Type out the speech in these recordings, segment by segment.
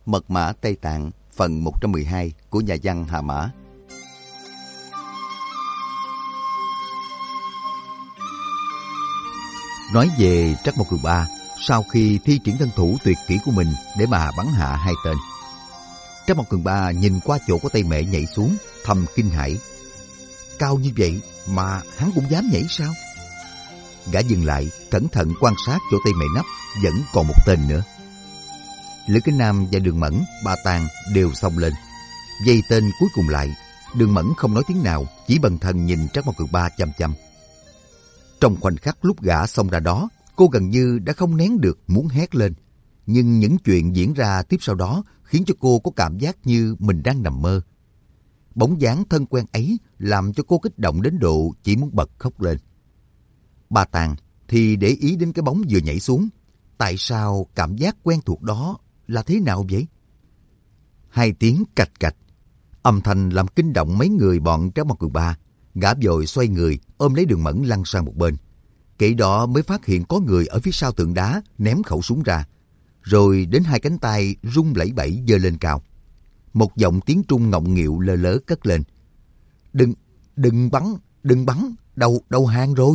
Mật mã Tây Tạng phần 112 của nhà văn Hà Mã. Nói về Trắc Mộc Cường Ba sau khi thi triển thân thủ tuyệt kỹ của mình để mà bắn hạ hai tên. Trắc Mộc Cường Ba nhìn qua chỗ của Tây Mẹ nhảy xuống, thầm kinh hãi. Cao như vậy mà hắn cũng dám nhảy sao? Gã dừng lại, cẩn thận quan sát chỗ Tây Mẹ nấp, vẫn còn một tên nữa. Lữ Kính Nam và Đường Mẫn, Ba Tàng đều xông lên, vây tên cuối cùng lại. Đường Mẫn không nói tiếng nào, chỉ bần thần nhìn Trắc Mộc Cường Ba chăm chăm. Trong khoảnh khắc lúc gã xông ra đó, cô gần như đã không nén được muốn hét lên. Nhưng những chuyện diễn ra tiếp sau đó khiến cho cô có cảm giác như mình đang nằm mơ. Bóng dáng thân quen ấy làm cho cô kích động đến độ chỉ muốn bật khóc lên. Ba Tàng thì để ý đến cái bóng vừa nhảy xuống. Tại sao cảm giác quen thuộc đó là thế nào vậy? Hai tiếng cạch cạch, âm thanh làm kinh động mấy người bọn Trắc Mộc Cường Ba. Gã vội xoay người ôm lấy Đường Mẫn lăn sang một bên. Kể đó mới phát hiện có người ở phía sau tượng đá ném khẩu súng ra, rồi đến hai cánh tay rung lẩy bẩy giơ lên cao. Một giọng tiếng Trung ngọng nghịu lơ lớ cất lên: Đừng bắn, đầu hàng rồi.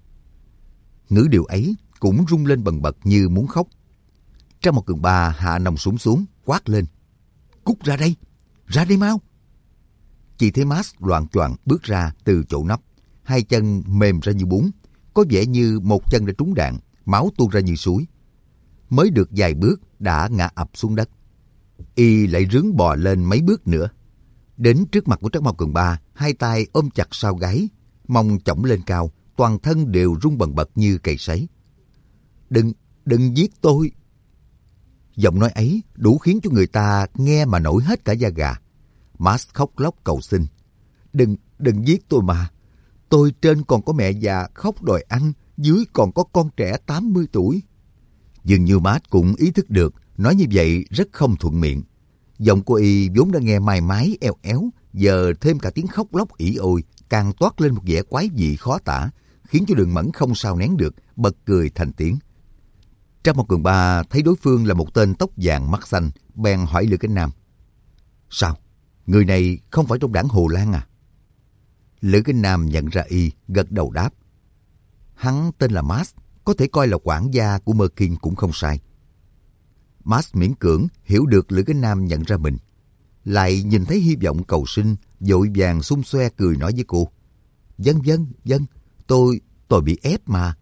Ngữ điệu ấy cũng rung lên bần bật như muốn khóc. Trắc Mộc Cường Ba hạ nòng súng xuống, quát lên: Cút ra đây mau! Chỉ thấy Max loạng choạng bước ra từ chỗ nấp, hai chân mềm ra như bún, có vẻ như một chân đã trúng đạn, máu tuôn ra như suối. Mới được vài bước đã ngã ập xuống đất. Y lại rướn bò lên mấy bước nữa. Đến trước mặt của Trắc Mộc Cường Ba, hai tay ôm chặt sau gáy, mông chổng lên cao, toàn thân đều rung bần bật như cày sấy. Đừng giết tôi! Giọng nói ấy đủ khiến cho người ta nghe mà nổi hết cả da gà. Max khóc lóc cầu xin: Đừng giết tôi mà! Tôi trên còn có mẹ già khóc đòi ăn, dưới còn có con trẻ 80 tuổi. Dường như Max cũng ý thức được, nói như vậy rất không thuận miệng. Giọng của y vốn đã nghe mài mái eo éo, giờ thêm cả tiếng khóc lóc ỉ ôi, càng toát lên một vẻ quái dị khó tả, khiến cho Đường Mẫn không sao nén được, bật cười thành tiếng. Trắc Mộc Cường Ba thấy đối phương là một tên tóc vàng mắt xanh, bèn hỏi Lữ Kính Nam: Sao? Người này không phải trong đảng Hồ Lan à? Lữ Kính Nam nhận ra y, gật đầu đáp: Hắn tên là Max, có thể coi là quản gia của Mơ Kinh cũng không sai. Max miễn cưỡng hiểu được Lữ Kính Nam nhận ra mình, lại nhìn thấy hy vọng cầu sinh, vội vàng xung xoe cười nói với cô: Vâng, tôi bị ép mà.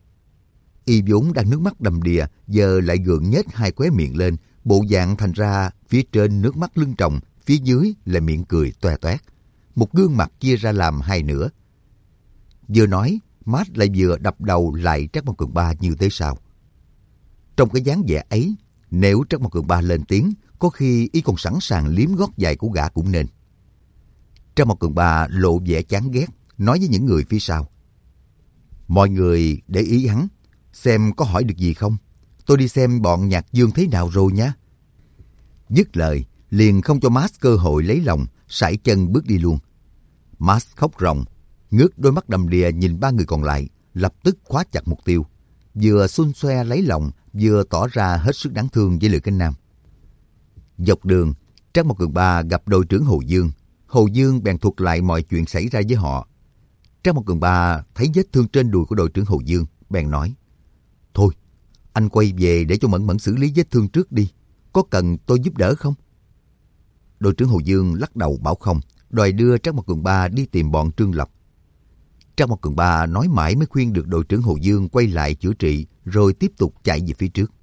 Y vốn đang nước mắt đầm đìa, giờ lại gượng nhếch hai khóe miệng lên, bộ dạng thành ra phía trên nước mắt lưng tròng, phía dưới là miệng cười toe toét, một gương mặt chia ra làm hai nửa. Vừa nói, Max lại vừa đập đầu lại Trắc Mộc Cường Ba như thế sao. Trong cái dáng vẻ ấy, nếu Trắc Mộc Cường Ba lên tiếng, có khi y còn sẵn sàng liếm gót giày của gã cũng nên. Trắc Mộc Cường Ba lộ vẻ chán ghét, nói với những người phía sau: Mọi người để ý hắn, xem có hỏi được gì không. Tôi đi xem bọn Nhạc Dương thế nào rồi nhé. Dứt lời, liền không cho Max cơ hội lấy lòng, sải chân bước đi luôn. Max khóc ròng, ngước đôi mắt đầm đìa nhìn ba người còn lại, lập tức khóa chặt mục tiêu, vừa xun xoe lấy lòng, vừa tỏ ra hết sức đáng thương với Lữ Kính Nam. Dọc đường, Trắc Mộc Cường Ba gặp đội trưởng Hồ Dương. Hồ Dương bèn thuật lại mọi chuyện xảy ra với họ. Trắc Mộc Cường Ba thấy vết thương trên đùi của đội trưởng Hồ Dương, bèn nói: Thôi, anh quay về để cho Mẫn Mẫn xử lý vết thương trước đi. Có cần tôi giúp đỡ không? Đội trưởng Hồ Dương lắc đầu bảo không, đòi đưa Trắc Mộc Cường Ba đi tìm bọn Trương Lập. Trắc Mộc Cường Ba nói mãi mới khuyên được đội trưởng Hồ Dương quay lại chữa trị, rồi tiếp tục chạy về phía trước.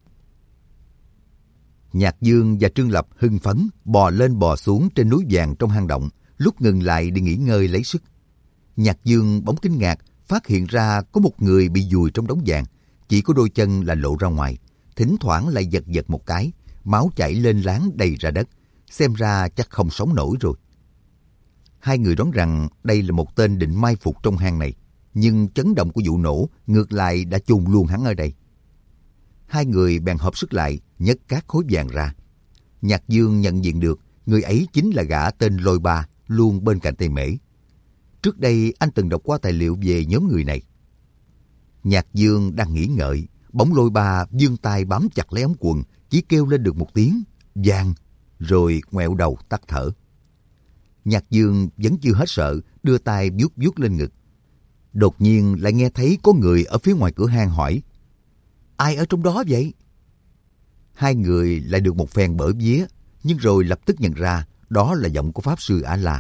Nhạc Dương và Trương Lập hưng phấn bò lên bò xuống trên núi vàng trong hang động, lúc ngừng lại để nghỉ ngơi lấy sức. Nhạc Dương bỗng kinh ngạc phát hiện ra có một người bị vùi trong đống vàng, chỉ có đôi chân là lộ ra ngoài, thỉnh thoảng lại giật giật một cái, máu chảy lên láng đầy ra đất, xem ra chắc không sống nổi rồi. Hai người đoán rằng đây là một tên định mai phục trong hang này, nhưng chấn động của vụ nổ ngược lại đã chôn luôn hắn ở đây. Hai người bèn hợp sức lại, nhấc các khối vàng ra. Nhạc Dương nhận diện được người ấy chính là gã tên Lôi Ba, luôn bên cạnh Tây Mễ. Trước đây anh từng đọc qua tài liệu về nhóm người này. Nhạc Dương đang nghĩ ngợi, bỗng Lôi Ba vươn tay bám chặt lấy ống quần, chỉ kêu lên được một tiếng: vang, rồi ngoẹo đầu tắt thở. Nhạc Dương vẫn chưa hết sợ, đưa tay vuốt vuốt lên ngực. Đột nhiên lại nghe thấy có người ở phía ngoài cửa hang hỏi: ai ở trong đó vậy? Hai người lại được một phen bở vía, nhưng rồi lập tức nhận ra đó là giọng của Pháp Sư A-la.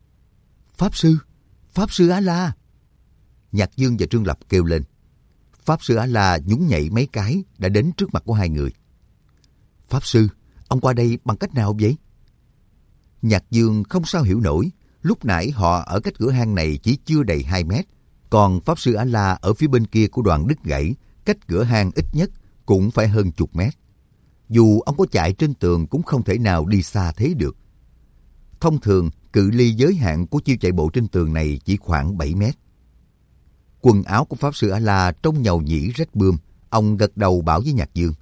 Pháp Sư A-la! Nhạc Dương và Trương Lập kêu lên. Pháp Sư A-la nhún nhảy mấy cái đã đến trước mặt của hai người. Pháp Sư, ông qua đây bằng cách nào vậy? Nhạc Dương không sao hiểu nổi. Lúc nãy họ ở cách cửa hang này chỉ chưa đầy 2 mét, còn Pháp Sư A-la ở phía bên kia của đoạn đứt gãy, cách cửa hang ít nhất cũng phải hơn chục mét. Dù ông có chạy trên tường cũng không thể nào đi xa thế được. Thông thường, cự ly giới hạn của chiêu chạy bộ trên tường này chỉ khoảng 7 mét. Quần áo của Pháp Sư A-la trông nhầu nhĩ rách bươm. Ông gật đầu bảo với Nhạc Dương.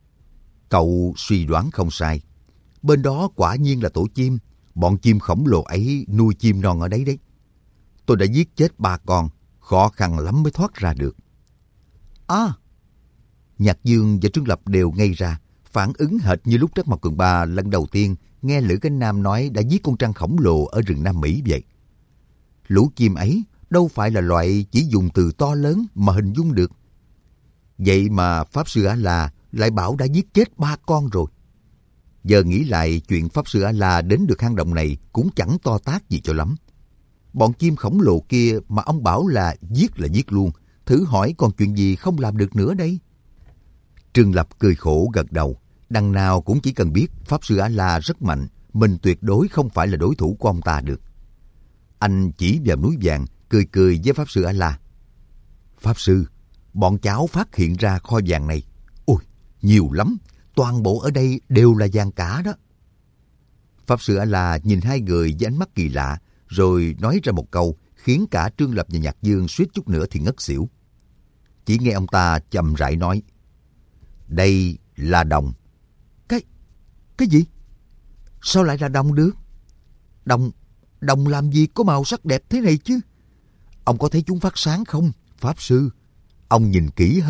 Cậu suy đoán không sai. Bên đó quả nhiên là tổ chim. Bọn chim khổng lồ ấy nuôi chim non ở đấy đấy. Tôi đã giết chết 3 con. Khó khăn lắm mới thoát ra được. À! Nhạc Dương và Trương Lập đều ngây ra. Phản ứng hệt như lúc Trắc Mộc Cường Ba lần đầu tiên nghe Lữ Cánh Nam nói đã giết con trăng khổng lồ ở rừng Nam Mỹ vậy. Lũ chim ấy đâu phải là loại chỉ dùng từ to lớn mà hình dung được. Vậy mà Pháp Sư A-la lại bảo đã giết chết 3 con rồi. Giờ nghĩ lại chuyện Pháp Sư A-la đến được hang động này cũng chẳng to tát gì cho lắm. Bọn chim khổng lồ kia mà ông bảo là giết luôn. Thử hỏi còn chuyện gì không làm được nữa đây? Trương Lập cười khổ gật đầu. Đằng nào cũng chỉ cần biết Pháp Sư A-la rất mạnh, mình tuyệt đối không phải là đối thủ của ông ta được. Anh chỉ vào núi vàng, cười cười với Pháp Sư A-la. Pháp Sư, bọn cháu phát hiện ra kho vàng này. Ôi, nhiều lắm, toàn bộ ở đây đều là vàng cả đó. Pháp Sư A-la nhìn hai người với ánh mắt kỳ lạ, rồi nói ra một câu khiến cả Trương Lập và Nhạc Dương suýt chút nữa thì ngất xỉu. Chỉ nghe ông ta chậm rãi nói. Đây là đồng. Cái gì? Sao lại là đồng được? Đồng làm gì có màu sắc đẹp thế này chứ? Ông có thấy chúng phát sáng không, Pháp Sư? Ông nhìn kỹ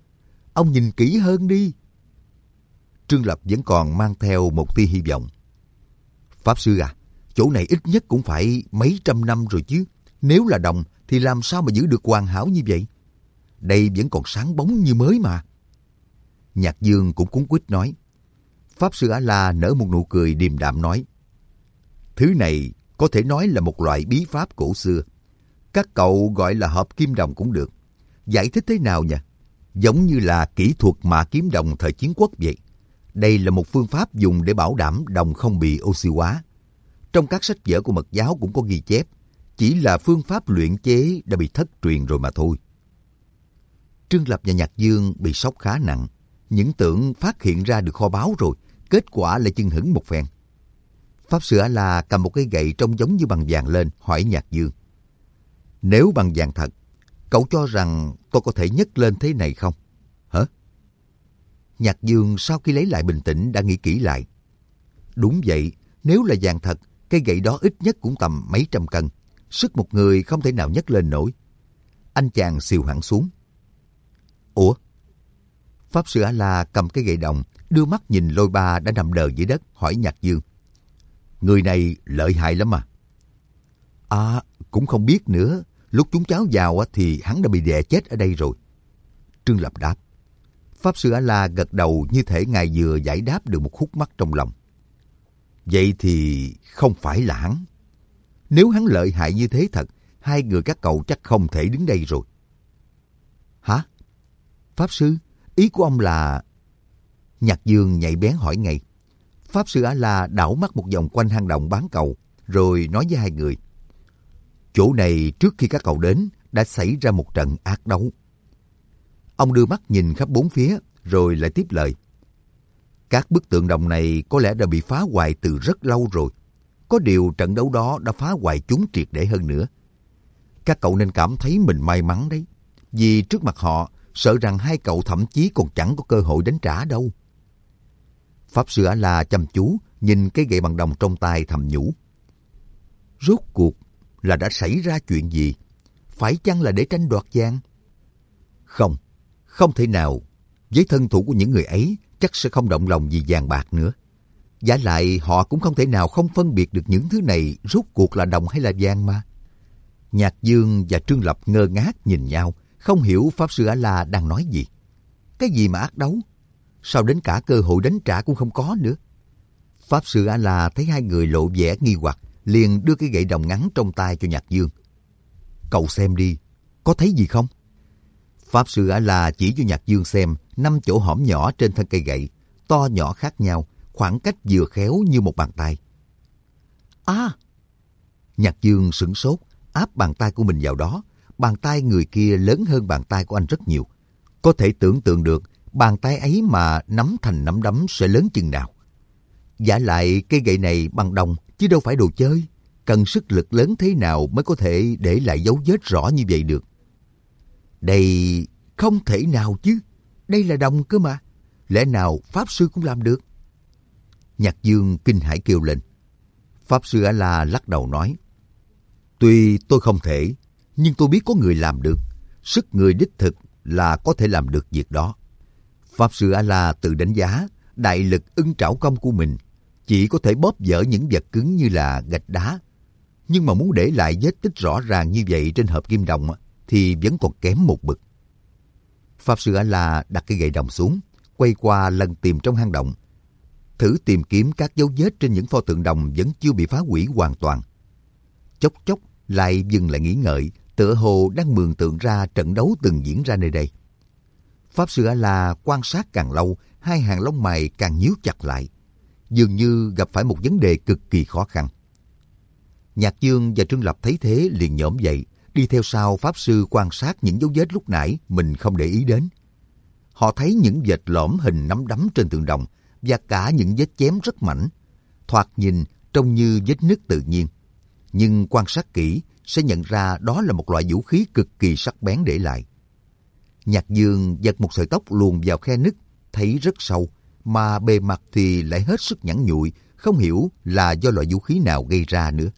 hơn đi. Trương Lập vẫn còn mang theo một tia hy vọng. Pháp Sư à, chỗ này ít nhất cũng phải mấy trăm năm rồi chứ. Nếu là đồng thì làm sao mà giữ được hoàn hảo như vậy? Đây vẫn còn sáng bóng như mới mà. Nhạc Dương cũng cuống quýt nói. Pháp Sư A-la nở một nụ cười điềm đạm nói. Thứ này có thể nói là một loại bí pháp cổ xưa. Các cậu gọi là hợp kim đồng cũng được. Giải thích thế nào nhỉ? Giống như là kỹ thuật mạ kiếm đồng thời chiến quốc vậy. Đây là một phương pháp dùng để bảo đảm đồng không bị oxy hóa. Trong các sách vở của Mật giáo cũng có ghi chép. Chỉ là phương pháp luyện chế đã bị thất truyền rồi mà thôi. Trương Lập và Nhạc Dương bị sốc khá nặng. Những tưởng phát hiện ra được kho báu rồi, kết quả lại chưng hửng một phen. Pháp Sư A-la cầm một cái gậy trông giống như bằng vàng lên, hỏi Nhạc Dương. Nếu bằng vàng thật, cậu cho rằng tôi có thể nhấc lên thế này không? Hả? Nhạc Dương sau khi lấy lại bình tĩnh đã nghĩ kỹ lại. Đúng vậy, nếu là vàng thật, cây gậy đó ít nhất cũng tầm mấy trăm cân. Sức một người không thể nào nhấc lên nổi. Anh chàng xìu hẳn xuống. Ủa? Pháp Sư A-la cầm cái gậy đồng, đưa mắt nhìn Lôi Ba đã nằm đờ dưới đất, hỏi Nhạc Dương. Người này lợi hại lắm à? À, cũng không biết nữa. Lúc chúng cháu vào thì hắn đã bị đè chết ở đây rồi. Trương Lập đáp. Pháp Sư A-la gật đầu như thể ngài vừa giải đáp được một khúc mắc trong lòng. Vậy thì không phải là hắn. Nếu hắn lợi hại như thế thật, hai người các cậu chắc không thể đứng đây rồi. Hả? Pháp Sư, ý của ông là... Nhạc Dương nhạy bén hỏi ngay. Pháp Sư A-la đảo mắt một vòng quanh hang động bán cầu, rồi nói với hai người. Chỗ này trước khi các cậu đến đã xảy ra một trận ác đấu. Ông đưa mắt nhìn khắp bốn phía, rồi lại tiếp lời. Các bức tượng đồng này có lẽ đã bị phá hoại từ rất lâu rồi. Có điều trận đấu đó đã phá hoại chúng triệt để hơn nữa. Các cậu nên cảm thấy mình may mắn đấy. Vì trước mặt họ, sợ rằng hai cậu thậm chí còn chẳng có cơ hội đánh trả đâu. Pháp Sư A-la chăm chú nhìn cái gậy bằng đồng trong tay thầm nhủ. Rốt cuộc là đã xảy ra chuyện gì? Phải chăng là để tranh đoạt vàng? Không, không thể nào. Với thân thủ của những người ấy, chắc sẽ không động lòng vì vàng bạc nữa. Vả lại họ cũng không thể nào không phân biệt được những thứ này rốt cuộc là đồng hay là vàng mà. Nhạc Dương và Trương Lập ngơ ngác nhìn nhau, không hiểu Pháp Sư A-la đang nói gì. Cái gì mà ác đấu? Sao đến cả cơ hội đánh trả cũng không có nữa? Pháp Sư A-la thấy hai người lộ vẻ nghi hoặc, liền đưa cái gậy đồng ngắn trong tay cho Nhạc Dương. Cậu xem đi, có thấy gì không? Pháp Sư A-la chỉ cho Nhạc Dương xem 5 chỗ hõm nhỏ trên thân cây gậy, to nhỏ khác nhau, khoảng cách vừa khéo như một bàn tay. À! Nhạc Dương sửng sốt, áp bàn tay của mình vào đó. Bàn tay người kia lớn hơn bàn tay của anh rất nhiều. Có thể tưởng tượng được bàn tay ấy mà nắm thành nắm đấm sẽ lớn chừng nào. Vả lại cây gậy này bằng đồng chứ đâu phải đồ chơi. Cần sức lực lớn thế nào mới có thể để lại dấu vết rõ như vậy được? Đây không thể nào chứ. Đây là đồng cơ mà. Lẽ nào Pháp Sư cũng làm được? Nhạc Dương kinh hãi kêu lên. Pháp Sư A-la lắc đầu nói. Tuy tôi không thể, nhưng tôi biết có người làm được. Sức người đích thực là có thể làm được việc đó. Pháp Sư A-la tự đánh giá đại lực ưng trảo công của mình chỉ có thể bóp vỡ những vật cứng như là gạch đá. Nhưng mà muốn để lại vết tích rõ ràng như vậy trên hợp kim đồng thì vẫn còn kém một bậc. Pháp Sư A-la đặt cái gậy đồng xuống, quay qua lần tìm trong hang động. Thử tìm kiếm các dấu vết trên những pho tượng đồng vẫn chưa bị phá hủy hoàn toàn. Chốc chốc lại dừng lại nghĩ ngợi, tựa hồ đang mường tượng ra trận đấu từng diễn ra nơi đây. Pháp Sư A-la quan sát càng lâu, hai hàng lông mày càng nhíu chặt lại, dường như gặp phải một vấn đề cực kỳ khó khăn. Nhạc Dương và Trương Lập thấy thế liền nhổm dậy, đi theo sau Pháp Sư quan sát những dấu vết lúc nãy mình không để ý đến. Họ thấy những vệt lõm hình nắm đấm trên tượng đồng và cả những vết chém rất mảnh, thoạt nhìn trông như vết nứt tự nhiên. Nhưng quan sát kỹ sẽ nhận ra đó là một loại vũ khí cực kỳ sắc bén để lại. Nhạc Dương giật một sợi tóc luồn vào khe nứt, thấy rất sâu, mà bề mặt thì lại hết sức nhẵn nhụi, không hiểu là do loại vũ khí nào gây ra nữa.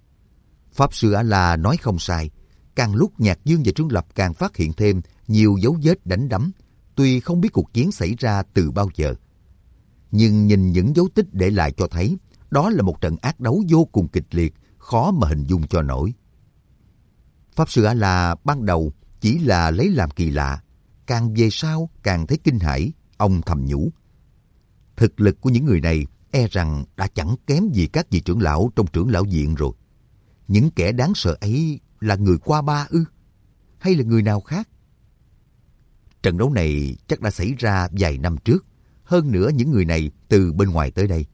Pháp Sư A-la nói không sai, càng lúc Nhạc Dương và Trương Lập càng phát hiện thêm nhiều dấu vết đánh đấm, tuy không biết cuộc chiến xảy ra từ bao giờ. Nhưng nhìn những dấu tích để lại cho thấy, đó là một trận ác đấu vô cùng kịch liệt, khó mà hình dung cho nổi. Pháp Sư A-la ban đầu chỉ là lấy làm kỳ lạ, càng về sau càng thấy kinh hãi, ông thầm nhủ. Thực lực của những người này e rằng đã chẳng kém gì các vị trưởng lão trong trưởng lão viện rồi. Những kẻ đáng sợ ấy là người qua ba ư? Hay là người nào khác? Trận đấu này chắc đã xảy ra vài năm trước, hơn nữa những người này từ bên ngoài tới đây.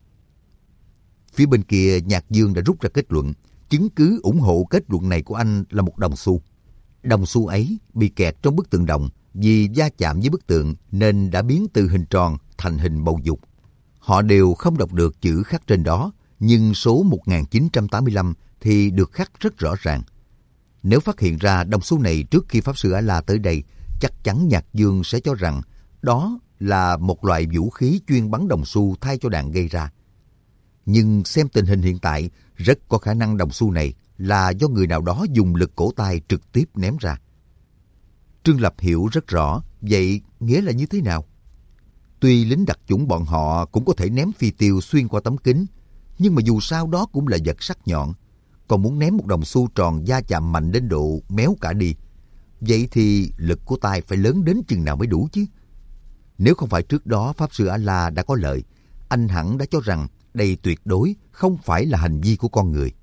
Phía bên kia Nhạc Dương đã rút ra kết luận, chứng cứ ủng hộ kết luận này của anh là một đồng xu. Đồng xu ấy bị kẹt trong bức tượng đồng, vì va chạm với bức tượng nên đã biến từ hình tròn thành hình bầu dục. Họ đều không đọc được chữ khắc trên đó, nhưng số 1985 thì được khắc rất rõ ràng. Nếu phát hiện ra đồng xu này trước khi Pháp Sư A-la tới đây, chắc chắn Nhạc Dương sẽ cho rằng đó là một loại vũ khí chuyên bắn đồng xu thay cho đạn gây ra. Nhưng xem tình hình hiện tại, rất có khả năng đồng xu này là do người nào đó dùng lực cổ tay trực tiếp ném ra. Trương Lập hiểu rất rõ, vậy nghĩa là như thế nào? Tuy lính đặc chủng bọn họ cũng có thể ném phi tiêu xuyên qua tấm kính, nhưng mà dù sao đó cũng là vật sắc nhọn. Còn muốn ném một đồng xu tròn va chạm mạnh đến độ méo cả đi, vậy thì lực của tay phải lớn đến chừng nào mới đủ chứ? Nếu không phải trước đó Pháp Sư A-la đã có lời, anh hẳn đã cho rằng đây tuyệt đối không phải là hành vi của con người.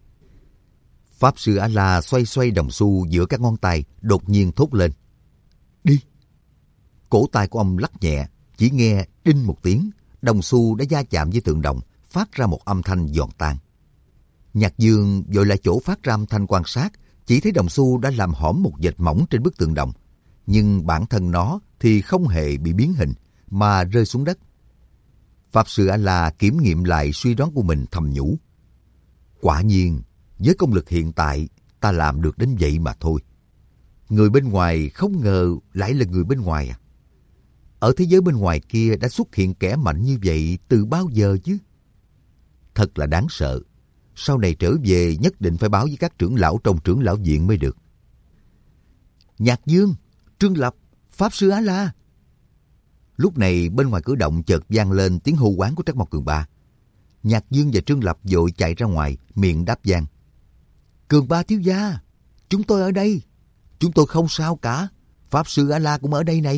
Pháp Sư A-la xoay xoay đồng xu giữa các ngón tay, đột nhiên thốt lên. Đi! Cổ tay của ông lắc nhẹ, chỉ nghe đinh một tiếng, đồng xu đã va chạm với tượng đồng, phát ra một âm thanh giòn tan. Nhạc Dương vội lại chỗ phát ra âm thanh quan sát, chỉ thấy đồng xu đã làm hõm một vệt mỏng trên bức tượng đồng, nhưng bản thân nó thì không hề bị biến hình, mà rơi xuống đất. Pháp Sư A-la kiểm nghiệm lại suy đoán của mình thầm nhủ. Quả nhiên, với công lực hiện tại, ta làm được đến vậy mà thôi. Người bên ngoài không ngờ lại là người bên ngoài à? Ở thế giới bên ngoài kia đã xuất hiện kẻ mạnh như vậy từ bao giờ chứ? Thật là đáng sợ. Sau này trở về nhất định phải báo với các trưởng lão trong trưởng lão viện mới được. Nhạc Dương, Trương Lập, Pháp Sư A-la. Lúc này bên ngoài cửa động chợt vang lên tiếng hô hoán của Trắc Mộc Cường Ba. Nhạc Dương và Trương Lập vội chạy ra ngoài, miệng đáp vang. Cường Ba thiếu gia, chúng tôi ở đây. Chúng tôi không sao cả. Pháp sư A-la cũng ở đây này.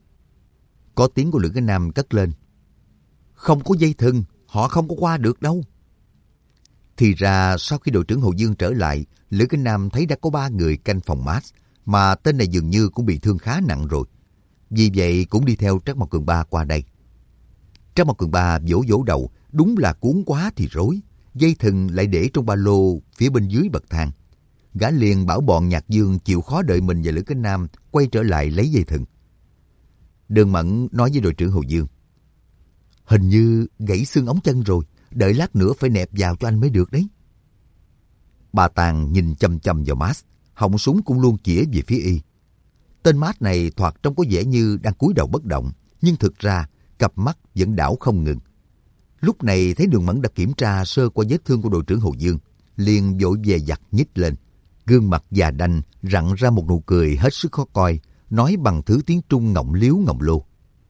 Có tiếng của Lữ Cái Nam cất lên. Không có dây thừng, họ không có qua được đâu. Thì ra sau khi đội trưởng Hồ Dương trở lại, Lữ Cái Nam thấy đã có 3 người canh phòng Max, mà tên này dường như cũng bị thương khá nặng rồi. Vì vậy cũng đi theo Trác Mộc Cường Ba qua đây. Trác Mộc Cường Ba vỗ vỗ đầu, đúng là cuốn quá thì rối. Dây thừng lại để trong ba lô phía bên dưới bậc thang. Gã liền bảo bọn Nhạc Dương chịu khó đợi mình và Lữ Cái Nam quay trở lại lấy dây thừng. Đường Mẫn nói với đội trưởng Hồ Dương. Hình như gãy xương ống chân rồi, đợi lát nữa phải nẹp vào cho anh mới được đấy. Bà Tàng nhìn chăm chăm vào Max, họng súng cũng luôn chĩa về phía y. Tên Max này thoạt trông có vẻ như đang cúi đầu bất động, nhưng thực ra cặp mắt vẫn đảo không ngừng. Lúc này thấy Đường Mẫn đã kiểm tra sơ qua vết thương của đội trưởng Hồ Dương, liền vội về giặt nhích lên. Gương mặt già đanh rặn ra một nụ cười hết sức khó coi, nói bằng thứ tiếng Trung ngọng liếu ngọng lô.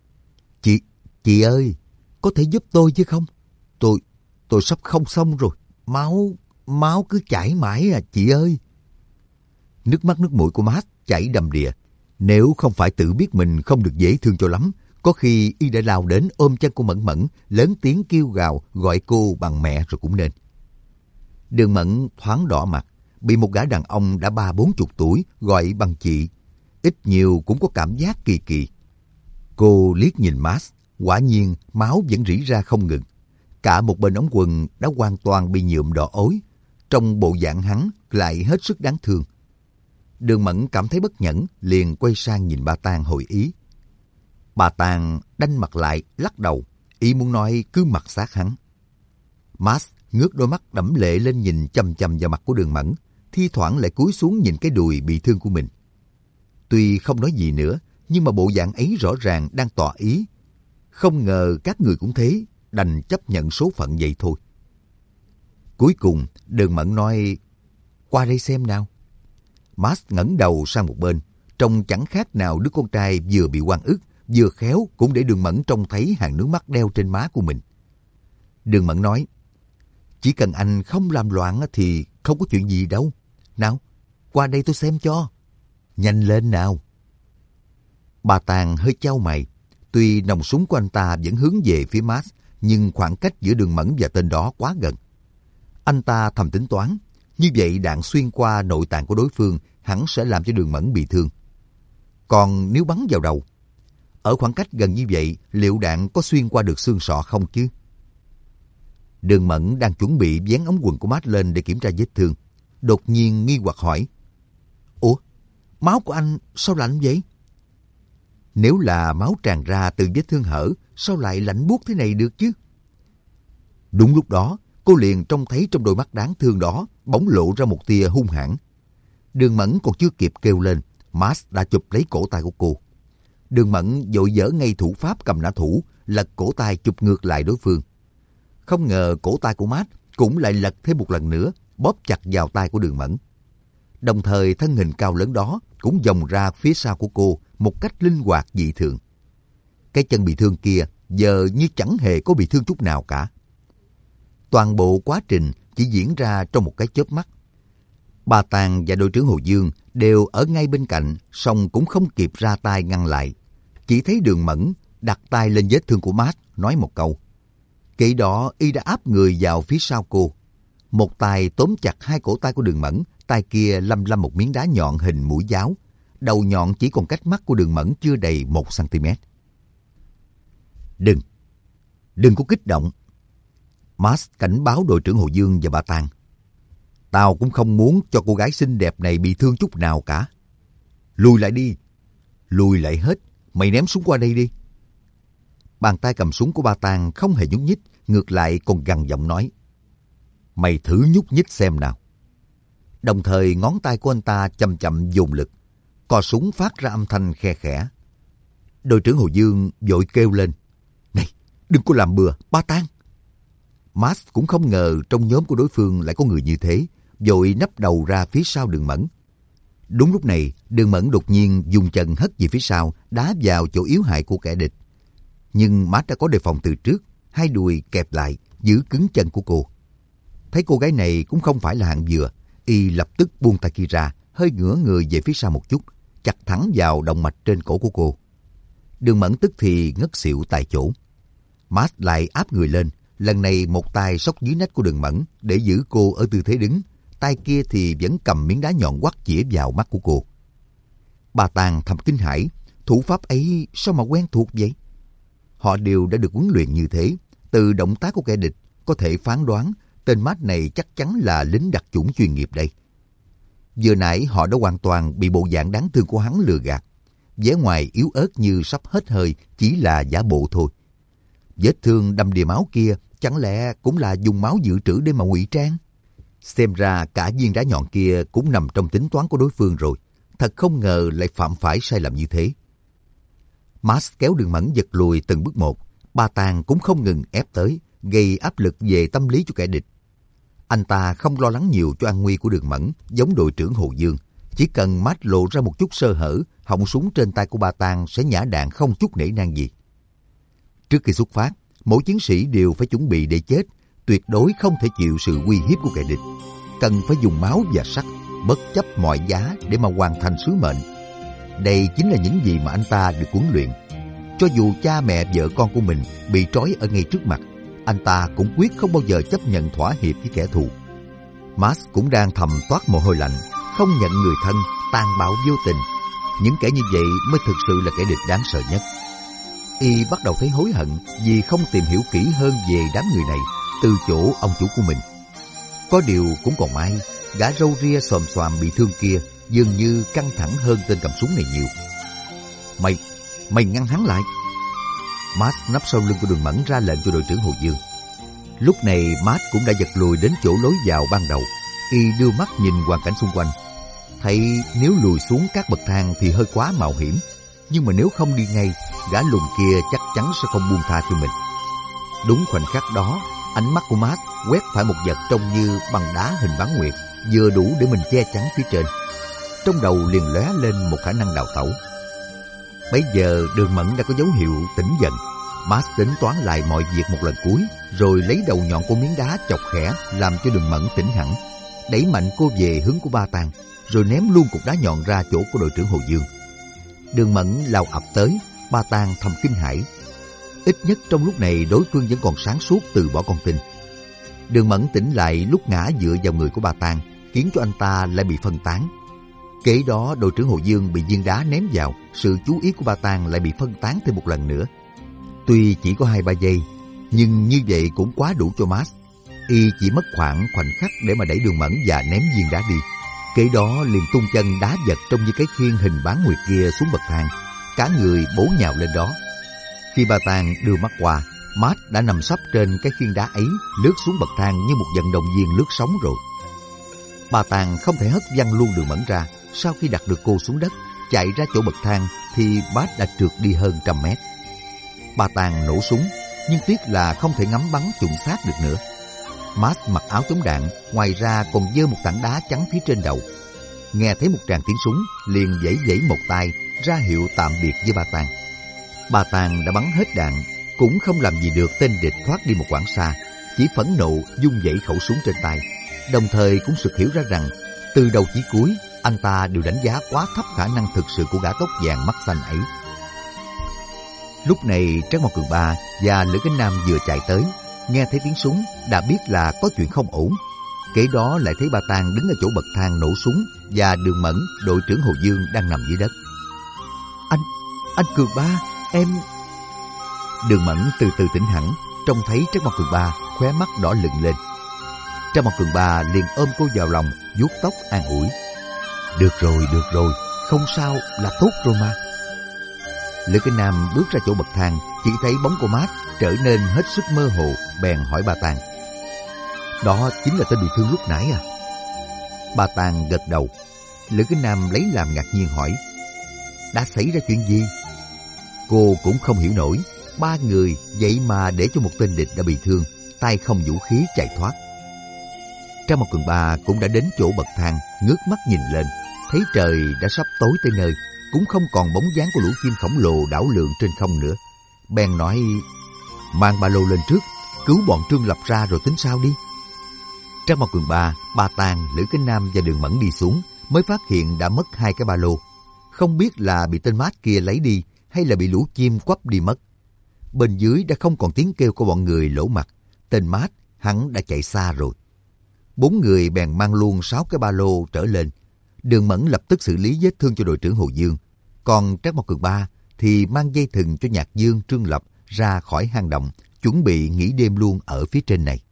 Chị ơi, có thể giúp tôi chứ không? Tôi sắp không xong rồi. Máu cứ chảy mãi à chị ơi. Nước mắt nước mũi của Max chảy đầm đìa. Nếu không phải tự biết mình không được dễ thương cho lắm, có khi y đã lao đến ôm chân cô Mẫn Mẫn, lớn tiếng kêu gào gọi cô bằng mẹ rồi cũng nên. Đường Mẫn thoáng đỏ mặt, bị một gã đàn ông đã 30-40 tuổi gọi bằng chị, ít nhiều cũng có cảm giác kỳ kỳ. Cô liếc nhìn Max, quả nhiên máu vẫn rỉ ra không ngừng. Cả một bên ống quần đã hoàn toàn bị nhuộm đỏ ối, trong bộ dạng hắn lại hết sức đáng thương. Đường Mẫn cảm thấy bất nhẫn, liền quay sang nhìn bà Tàng hội ý. Bà Tàng đanh mặt lại, lắc đầu, ý muốn nói cứ mặc xác hắn. Max ngước đôi mắt đẫm lệ lên nhìn chằm chằm vào mặt của Đường Mẫn, thi thoảng lại cúi xuống nhìn cái đùi bị thương của mình. Tuy không nói gì nữa, nhưng mà bộ dạng ấy rõ ràng đang tỏ ý. Không ngờ các người cũng thế, đành chấp nhận số phận vậy thôi. Cuối cùng, Đường Mẫn nói, qua đây xem nào. Max ngẩng đầu sang một bên, trông chẳng khác nào đứa con trai vừa bị oan ức, vừa khéo cũng để Đường Mẫn trông thấy hàng nước mắt đeo trên má của mình. Đường Mẫn nói, chỉ cần anh không làm loạn thì không có chuyện gì đâu. Nào, qua đây tôi xem cho. Nhanh lên nào. Bà Tàng hơi chau mày. Tuy nòng súng của anh ta vẫn hướng về phía Max, nhưng khoảng cách giữa Đường Mẫn và tên đó quá gần. Anh ta thầm tính toán, như vậy đạn xuyên qua nội tạng của đối phương hẳn sẽ làm cho Đường Mẫn bị thương. Còn nếu bắn vào đầu, ở khoảng cách gần như vậy, liệu đạn có xuyên qua được xương sọ không chứ? Đường Mẫn đang chuẩn bị vén ống quần của Max lên để kiểm tra vết thương. Đột nhiên nghi hoặc hỏi, ủa, máu của anh sao lạnh vậy? Nếu là máu tràn ra từ vết thương hở, sao lại lạnh buốt thế này được chứ? Đúng lúc đó, cô liền trông thấy trong đôi mắt đáng thương đó bỗng lộ ra một tia hung hãn. Đường Mẫn còn chưa kịp kêu lên, Max đã chụp lấy cổ tay của cô. Đường Mẫn vội dở ngay thủ pháp cầm nã thủ, lật cổ tay chụp ngược lại đối phương. Không ngờ cổ tay của Max cũng lại lật thêm một lần nữa, bóp chặt vào tay của Đường Mẫn. Đồng thời thân hình cao lớn đó cũng vòng ra phía sau của cô một cách linh hoạt dị thường. Cái chân bị thương kia giờ như chẳng hề có bị thương chút nào cả. Toàn bộ quá trình chỉ diễn ra trong một cái chớp mắt. Bà Tàng và đội trưởng Hồ Dương đều ở ngay bên cạnh, song cũng không kịp ra tay ngăn lại. Chỉ thấy Đường Mẫn đặt tay lên vết thương của Max, nói một câu. Kỹ đó y đã áp người vào phía sau cô. Một tay tóm chặt hai cổ tay của Đường Mẫn, tay kia lăm lăm một miếng đá nhọn hình mũi giáo. Đầu nhọn chỉ còn cách mắt của Đường Mẫn chưa đầy 1 cm. Đừng có kích động. Max cảnh báo đội trưởng Hồ Dương và bà Tàng. Tao cũng không muốn cho cô gái xinh đẹp này bị thương chút nào cả. Lùi lại đi. Lùi lại hết. Mày ném súng qua đây đi. Bàn tay cầm súng của bà Tàng không hề nhúc nhích, ngược lại còn gằn giọng nói. Mày thử nhúc nhích xem nào. Đồng thời ngón tay của anh ta chậm chậm dồn lực. Cò súng phát ra âm thanh khe khẽ. Đội trưởng Hồ Dương vội kêu lên. Này, đừng có làm bừa, ba Tàng. Max cũng không ngờ trong nhóm của đối phương lại có người như thế, vội nấp đầu ra phía sau Đường Mẫn. Đúng lúc này, Đường Mẫn đột nhiên dùng chân hất về phía sau, đá vào chỗ yếu hại của kẻ địch. Nhưng Max đã có đề phòng từ trước, hai đùi kẹp lại, giữ cứng chân của cô. Thấy cô gái này cũng không phải là hạng vừa, y lập tức buông tay kia ra, hơi ngửa người về phía sau một chút, chặt thẳng vào động mạch trên cổ của cô. Đường Mẫn tức thì ngất xỉu tại chỗ. Matt lại áp người lên, lần này một tay xốc dưới nách của Đường Mẫn để giữ cô ở tư thế đứng, tay kia thì vẫn cầm miếng đá nhọn quắt chĩa vào mắt của cô. Bà Tàng thầm kinh hãi, thủ pháp ấy sao mà quen thuộc vậy? Họ đều đã được huấn luyện như thế, từ động tác của kẻ địch có thể phán đoán tên Matt này chắc chắn là lính đặc chủng chuyên nghiệp đây. Vừa nãy họ đã hoàn toàn bị bộ dạng đáng thương của hắn lừa gạt. Vẻ ngoài yếu ớt như sắp hết hơi chỉ là giả bộ thôi. Vết thương đầm đìa máu kia chẳng lẽ cũng là dùng máu dự trữ để mà ngụy trang? Xem ra cả viên đá nhọn kia cũng nằm trong tính toán của đối phương rồi. Thật không ngờ lại phạm phải sai lầm như thế. Max kéo Đường Mẫn giật lùi từng bước một. Ba Tàng cũng không ngừng ép tới, gây áp lực về tâm lý cho kẻ địch. Anh ta không lo lắng nhiều cho an nguy của Đường Mẫn, giống đội trưởng Hồ Dương. Chỉ cần Max lộ ra một chút sơ hở, họng súng trên tay của Ba Tàng sẽ nhả đạn không chút nể nang gì. Trước khi xuất phát, mỗi chiến sĩ đều phải chuẩn bị để chết, tuyệt đối không thể chịu sự uy hiếp của kẻ địch. Cần phải dùng máu và sắt, bất chấp mọi giá để mà hoàn thành sứ mệnh. Đây chính là những gì mà anh ta được huấn luyện. Cho dù cha mẹ vợ con của mình bị trói ở ngay trước mặt, anh ta cũng quyết không bao giờ chấp nhận thỏa hiệp với kẻ thù. Max cũng đang thầm toát mồ hôi lạnh, không nhận người thân, tàn bạo vô tình. Những kẻ như vậy mới thực sự là kẻ địch đáng sợ nhất. Y bắt đầu thấy hối hận vì không tìm hiểu kỹ hơn về đám người này từ chỗ ông chủ của mình. Có điều cũng còn may, gã râu ria xòm xoàm bị thương kia dường như căng thẳng hơn tên cầm súng này nhiều. Mày ngăn hắn lại. Matt nấp sau lưng của Đường Mẫn ra lệnh cho đội trưởng Hồ Dương. Lúc này Matt cũng đã giật lùi đến chỗ lối vào ban đầu. Y đưa mắt nhìn hoàn cảnh xung quanh. Thấy nếu lùi xuống các bậc thang thì hơi quá mạo hiểm. Nhưng mà nếu không đi ngay, gã lùn kia chắc chắn sẽ không buông tha cho mình. Đúng khoảnh khắc đó, ánh mắt của Matt quét phải một vật trông như bằng đá hình bán nguyệt, vừa đủ để mình che chắn phía trên. Trong đầu liền lóe lên một khả năng đào tẩu. Bấy giờ Đường Mẫn đã có dấu hiệu tỉnh dần. Matt tính toán lại mọi việc một lần cuối, rồi lấy đầu nhọn của miếng đá chọc khẽ làm cho Đường Mẫn tỉnh hẳn, đẩy mạnh cô về hướng của Ba Tàng, rồi ném luôn cục đá nhọn ra chỗ của đội trưởng Hồ Dương. Đường Mẫn lao ập tới, Ba Tàng thầm kinh hãi. Ít nhất trong lúc này đối phương vẫn còn sáng suốt từ bỏ con tin. Đường Mẫn tỉnh lại lúc ngã dựa vào người của Ba Tàng, khiến cho anh ta lại bị phân tán. Kế đó đội trưởng Hồ Dương bị viên đá ném vào, sự chú ý của Ba Tàng lại bị phân tán thêm một lần nữa. Tuy chỉ có 2-3 giây, nhưng như vậy cũng quá đủ cho Max. Y chỉ mất khoảng khoảnh khắc để mà đẩy Đường Mẫn và ném viên đá đi. Kế đó liền tung chân đá vật trông như cái khiên hình bán nguyệt kia xuống bậc thang, cả người bổ nhào lên đó. Khi Ba Tàng đưa mắt qua, Matt đã nằm sấp trên cái khiên đá ấy, lướt xuống bậc thang như một vận động viên lướt sóng rồi. Ba Tàng không thể hất văng luôn Đường Mẫn ra. Sau khi đặt được cô xuống đất, chạy ra chỗ bậc thang thì Matt đã trượt đi hơn 100 mét. Ba Tàng nổ súng, nhưng tiếc là không thể ngắm bắn trúng xác được nữa. Matt mặc áo chống đạn, ngoài ra còn giơ một tảng đá chắn phía trên đầu. Nghe thấy một tràng tiếng súng, liền vẫy vẫy một tay ra hiệu tạm biệt với Ba Tàng. Ba Tàng đã bắn hết đạn, cũng không làm gì được tên địch thoát đi một quãng xa, chỉ phẫn nộ vung vẩy khẩu súng trên tay, đồng thời cũng sực hiểu ra rằng từ đầu chí cuối anh ta đều đánh giá quá thấp khả năng thực sự của gã tóc vàng mắt xanh ấy. Lúc này Trác Mộc Cường Ba và Lữ Cánh Nam vừa chạy tới, nghe thấy tiếng súng đã biết là có chuyện không ổn. Kế đó lại thấy Ba Tàng đứng ở chỗ bậc thang nổ súng và Đường Mẫn, đội trưởng Hồ Dương đang nằm dưới đất. Anh Cường Ba, em... Đường Mẫn từ từ tỉnh hẳn, trông thấy Trác Mộc Cường Ba khóe mắt đỏ lựng lên. Trác Mộc Cường Ba liền ôm cô vào lòng, vuốt tóc an ủi. Được rồi, không sao là tốt rồi mà. Lữ Cánh Nam bước ra chỗ bậc thang, chỉ thấy bóng của Matt trở nên hết sức mơ hồ, bèn hỏi Ba Tàng. Đó chính là tên bị thương lúc nãy à? Ba Tàng gật đầu. Lữ Cánh Nam lấy làm ngạc nhiên hỏi. Đã xảy ra chuyện gì? Cô cũng không hiểu nổi. 3 người vậy mà để cho một tên địch đã bị thương, tay không vũ khí chạy thoát. Trác Mộc Cường Ba cũng đã đến chỗ bậc thang, ngước mắt nhìn lên, thấy trời đã sắp tối tới nơi, cũng không còn bóng dáng của lũ chim khổng lồ đảo lượn trên không nữa. Bèn nói, mang ba lô lên trước, cứu bọn Trương Lập ra rồi tính sao đi. Trác Mao Cường Ba, Ba Tàng, Lữ Kính Nam và Đường Mẫn đi xuống mới phát hiện đã mất 2 cái ba lô. Không biết là bị tên mát kia lấy đi hay là bị lũ chim quắp đi mất. Bên dưới đã không còn tiếng kêu của bọn người Lỗ Mặt. Tên mát hắn đã chạy xa rồi. 4 người bèn mang luôn 6 cái ba lô trở lên. Đường Mẫn lập tức xử lý vết thương cho đội trưởng Hồ Dương. Còn Trác Mao Cường Ba thì mang dây thừng cho Nhạc Dương, Trương Lập ra khỏi hang động, chuẩn bị nghỉ đêm luôn ở phía trên này.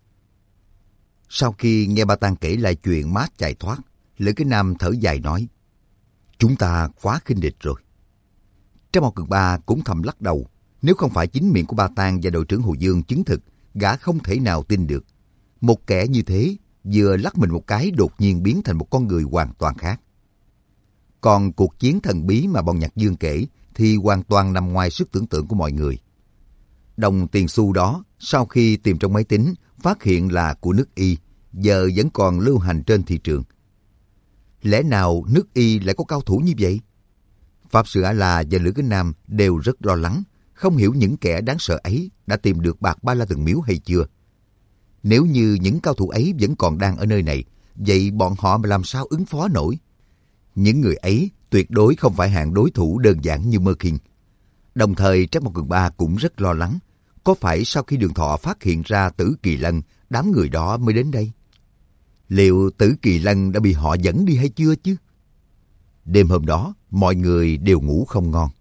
Sau khi nghe Ba Tang kể lại chuyện mát chạy thoát, Lữ Kính Nam thở dài nói, chúng ta quá khinh địch rồi. Trác Mao Cường Ba cũng thầm lắc đầu. Nếu không phải chính miệng của Ba Tang và đội trưởng Hồ Dương chứng thực, gã không thể nào tin được. Một kẻ như thế, vừa lắc mình một cái đột nhiên biến thành một con người hoàn toàn khác. Còn cuộc chiến thần bí mà bọn Nhạc Dương kể thì hoàn toàn nằm ngoài sức tưởng tượng của mọi người. Đồng tiền xu đó, sau khi tìm trong máy tính, phát hiện là của nước Y, giờ vẫn còn lưu hành trên thị trường. Lẽ nào nước Y lại có cao thủ như vậy? Pháp Sư A-La và Lữ Kính Nam đều rất lo lắng, không hiểu những kẻ đáng sợ ấy đã tìm được bạc Ba La Từng Miếu hay chưa. Nếu như những cao thủ ấy vẫn còn đang ở nơi này, vậy bọn họ mà làm sao ứng phó nổi? Những người ấy tuyệt đối không phải hạng đối thủ đơn giản như Mơ Kinh. Đồng thời Trác Mao Cường Ba cũng rất lo lắng, có phải sau khi Đường Thọ phát hiện ra Tử Kỳ Lân, đám người đó mới đến đây? Liệu Tử Kỳ Lân đã bị họ dẫn đi hay chưa chứ? Đêm hôm đó, mọi người đều ngủ không ngon.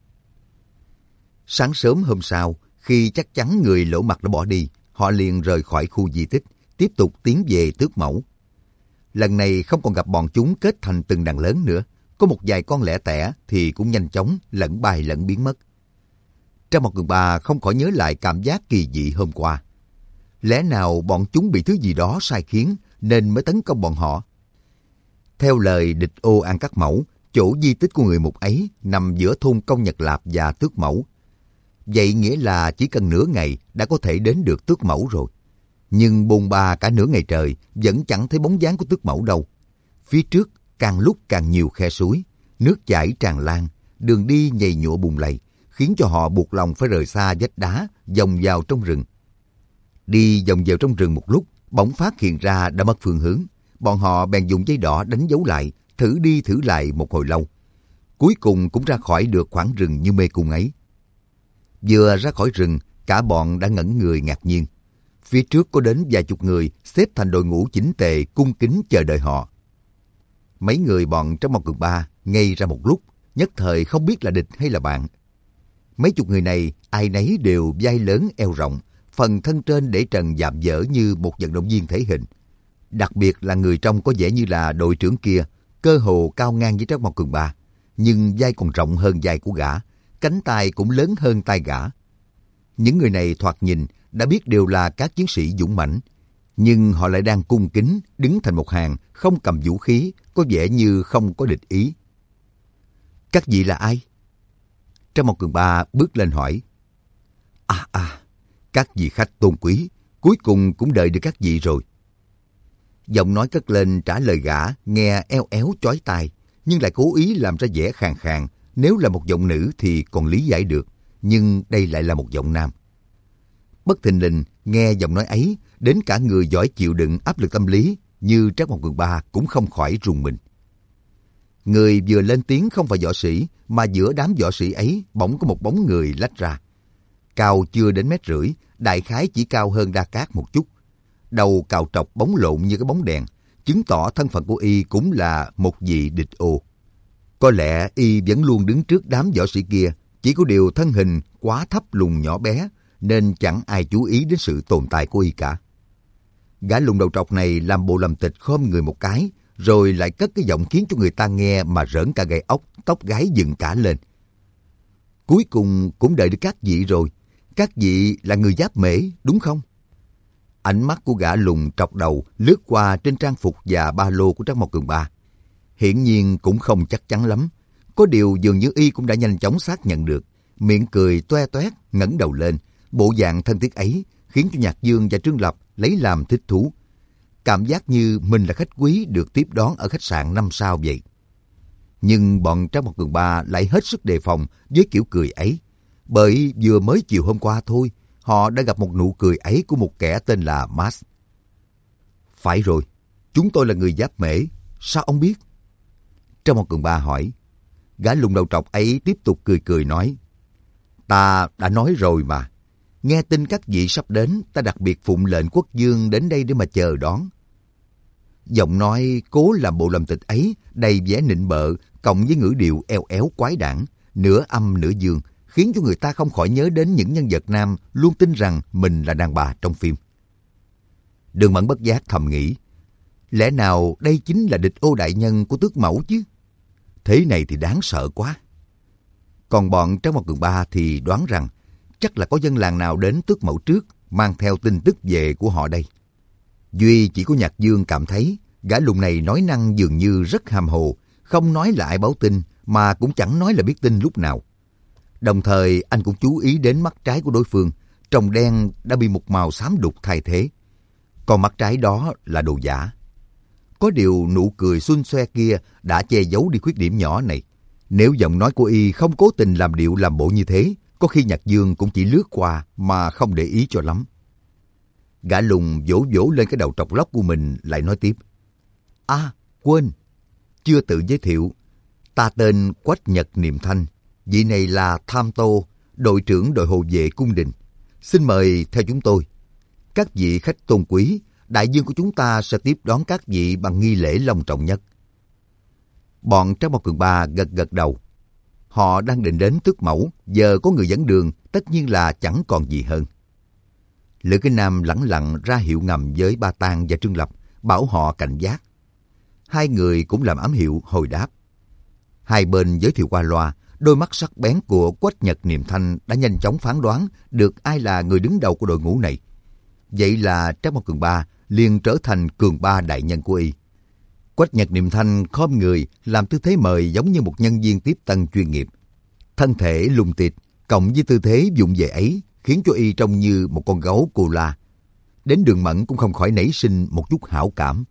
Sáng sớm hôm sau, khi chắc chắn người Lỗ Mặt đã bỏ đi, họ liền rời khỏi khu di tích, tiếp tục tiến về Tước Mẫu. Lần này không còn gặp bọn chúng kết thành từng đàn lớn nữa, có một vài con lẻ tẻ thì cũng nhanh chóng lẫn bay lẫn biến mất. Trác Mao Cường Ba không khỏi nhớ lại cảm giác kỳ dị hôm qua. Lẽ nào bọn chúng bị thứ gì đó sai khiến nên mới tấn công bọn họ? Theo lời địch ô An Cắt Mẫu, chỗ di tích của người Mục ấy nằm giữa thôn Công Nhật Lạp và Tước Mẫu. Vậy nghĩa là chỉ cần nửa ngày đã có thể đến được Tước Mẫu rồi. Nhưng bôn ba cả nửa ngày trời vẫn chẳng thấy bóng dáng của Tước Mẫu đâu. Phía trước càng lúc càng nhiều khe suối, nước chảy tràn lan, đường đi nhầy nhụa bùn lầy, khiến cho họ buộc lòng phải rời xa vách đá, vòng vào trong rừng. Đi vòng vào trong rừng một lúc, bỗng phát hiện ra đã mất phương hướng. Bọn họ bèn dùng dây đỏ đánh dấu lại, thử đi thử lại một hồi lâu. Cuối cùng cũng ra khỏi được khoảng rừng như mê cung ấy. Vừa ra khỏi rừng, cả bọn đã ngẩn người ngạc nhiên. Phía trước có đến vài chục người xếp thành đội ngũ chỉnh tề cung kính chờ đợi họ. Mấy người bọn Trác Mao Cường Ba ngây ra một lúc, nhất thời không biết là địch hay là bạn. Mấy chục người này ai nấy đều vai lớn eo rộng, phần thân trên để trần dạm dở như một vận động viên thể hình. Đặc biệt là người trong có vẻ như là đội trưởng kia, cơ hồ cao ngang với Trác Mao Cường Ba, nhưng vai còn rộng hơn vai của gã, cánh tay cũng lớn hơn tay gã. Những người này thoạt nhìn đã biết đều là các chiến sĩ dũng mãnh, nhưng họ lại đang cung kính đứng thành một hàng, không cầm vũ khí, có vẻ như không có địch ý. Các vị là ai? Trác Mao Cường Ba bước lên hỏi. Các vị khách tôn quý, cuối cùng cũng đợi được các vị rồi. Giọng nói cất lên trả lời gã nghe eo éo chói tai, nhưng lại cố ý làm ra vẻ khàn khàn. Nếu là một giọng nữ thì còn lý giải được, nhưng đây lại là một giọng nam. Bất thình lình nghe giọng nói ấy, đến cả người giỏi chịu đựng áp lực tâm lý như Trác Mao Cường Ba cũng không khỏi rùng mình. Người vừa lên tiếng không phải võ sĩ, mà giữa đám võ sĩ ấy bỗng có một bóng người lách ra. Cao chưa đến 1,5 mét, đại khái chỉ cao hơn Đa Cát một chút. Đầu cào trọc bóng lộn như cái bóng đèn, chứng tỏ thân phận của y cũng là một vị địch ô. Có lẽ y vẫn luôn đứng trước đám võ sĩ kia, chỉ có điều thân hình quá thấp lùn nhỏ bé, nên chẳng ai chú ý đến sự tồn tại của y cả. Gã lùn đầu trọc này làm bộ làm tịch khom người một cái, rồi lại cất cái giọng khiến cho người ta nghe mà rỡn cả gai ốc, tóc gáy dựng cả lên. Cuối cùng cũng đợi được các vị rồi. Các vị là người Giáp Mễ, đúng không? Ánh mắt của gã lùn trọc đầu lướt qua trên trang phục và ba lô của Trác Mao Cường Ba. Hiển nhiên cũng không chắc chắn lắm. Có điều dường như y cũng đã nhanh chóng xác nhận được. Miệng cười toe toét, ngẩng đầu lên. Bộ dạng thân thiết ấy khiến cho Nhạc Dương và Trương Lập lấy làm thích thú. Cảm giác như mình là khách quý được tiếp đón ở khách sạn 5 sao vậy. Nhưng bọn Trác Mao Cường Ba lại hết sức đề phòng với kiểu cười ấy. Bởi vừa mới chiều hôm qua thôi, họ đã gặp một nụ cười ấy của một kẻ tên là Max. Phải rồi, chúng tôi là người Giáp Mễ, sao ông biết? Trong một Cường Ba hỏi. Gã lùn đầu trọc ấy tiếp tục cười cười nói, ta đã nói rồi mà, nghe tin các vị sắp đến, ta đặc biệt phụng lệnh quốc vương đến đây để mà chờ đón. Giọng nói cố làm bộ làm tịch ấy đầy vẻ nịnh bợ, cộng với ngữ điệu eo éo quái đản, nửa âm nửa dương, khiến cho người ta không khỏi nhớ đến những nhân vật nam luôn tin rằng mình là đàn bà trong phim. Đường Mẫn bất giác thầm nghĩ, lẽ nào đây chính là địch ô đại nhân của Tước Mẫu chứ? Thế này thì đáng sợ quá. Còn bọn Trác Mộc Cường Ba thì đoán rằng chắc là có dân làng nào đến Tước Mẫu trước, mang theo tin tức về của họ đây. Duy chỉ có Nhạc Dương cảm thấy gã lùn này nói năng dường như rất hàm hồ, không nói là ai báo tin, mà cũng chẳng nói là biết tin lúc nào. Đồng thời anh cũng chú ý đến mắt trái của đối phương, tròng đen đã bị một màu xám đục thay thế. Còn mắt trái đó là đồ giả. Có điều nụ cười xuân xoe kia đã che giấu đi khuyết điểm nhỏ này. Nếu giọng nói của y không cố tình làm điệu làm bộ như thế, có khi Nhạc Dương cũng chỉ lướt qua mà không để ý cho lắm. Gã lùn vỗ vỗ lên cái đầu trọc lóc của mình lại nói tiếp. À, quên, chưa tự giới thiệu. Ta tên Quách Nhật Niệm Thanh, vị này là Tham Tô, đội trưởng đội hộ vệ cung đình. Xin mời theo chúng tôi. Các vị khách tôn quý, đại dương của chúng ta sẽ tiếp đón các vị bằng nghi lễ long trọng nhất. Bọn Trác Mộc Cường Ba gật gật đầu. Họ đang định đến Tước Mẫu, giờ có người dẫn đường, tất nhiên là chẳng còn gì hơn. Lữ Kinh Nam lẳng lặng ra hiệu ngầm với Ba Tang và Trương Lập, bảo họ cảnh giác. Hai người cũng làm ám hiệu hồi đáp. Hai bên giới thiệu qua loa, đôi mắt sắc bén của Quách Nhật Niệm Thanh đã nhanh chóng phán đoán được ai là người đứng đầu của đội ngũ này. Vậy là Trác Mộc Cường Ba liền trở thành Cường Ba đại nhân của y. Quách Nhật Niệm Thanh khom người làm tư thế mời giống như một nhân viên tiếp tân chuyên nghiệp. Thân thể lùng tịt cộng với tư thế vụng về ấy khiến cho y trông như một con gấu cô la. Đến Đường Mẫn cũng không khỏi nảy sinh một chút hảo cảm.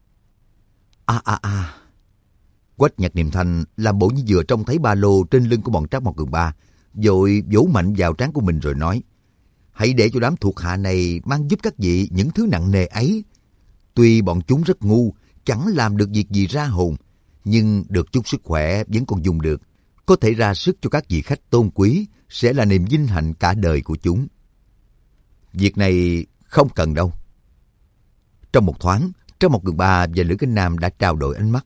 Quách Nhật Niệm Thanh làm bộ như vừa trông thấy ba lô trên lưng của bọn Trác Mộc Cường Ba, rồi vỗ mạnh vào trán của mình rồi nói, hãy để cho đám thuộc hạ này mang giúp các vị những thứ nặng nề ấy. Tuy bọn chúng rất ngu, chẳng làm được việc gì ra hồn, nhưng được chút sức khỏe vẫn còn dùng được. Có thể ra sức cho các vị khách tôn quý sẽ là niềm vinh hạnh cả đời của chúng. Việc này không cần đâu. Trong một thoáng, Trác Mộc Cường Ba và Lữ Kinh Nam đã trao đổi ánh mắt.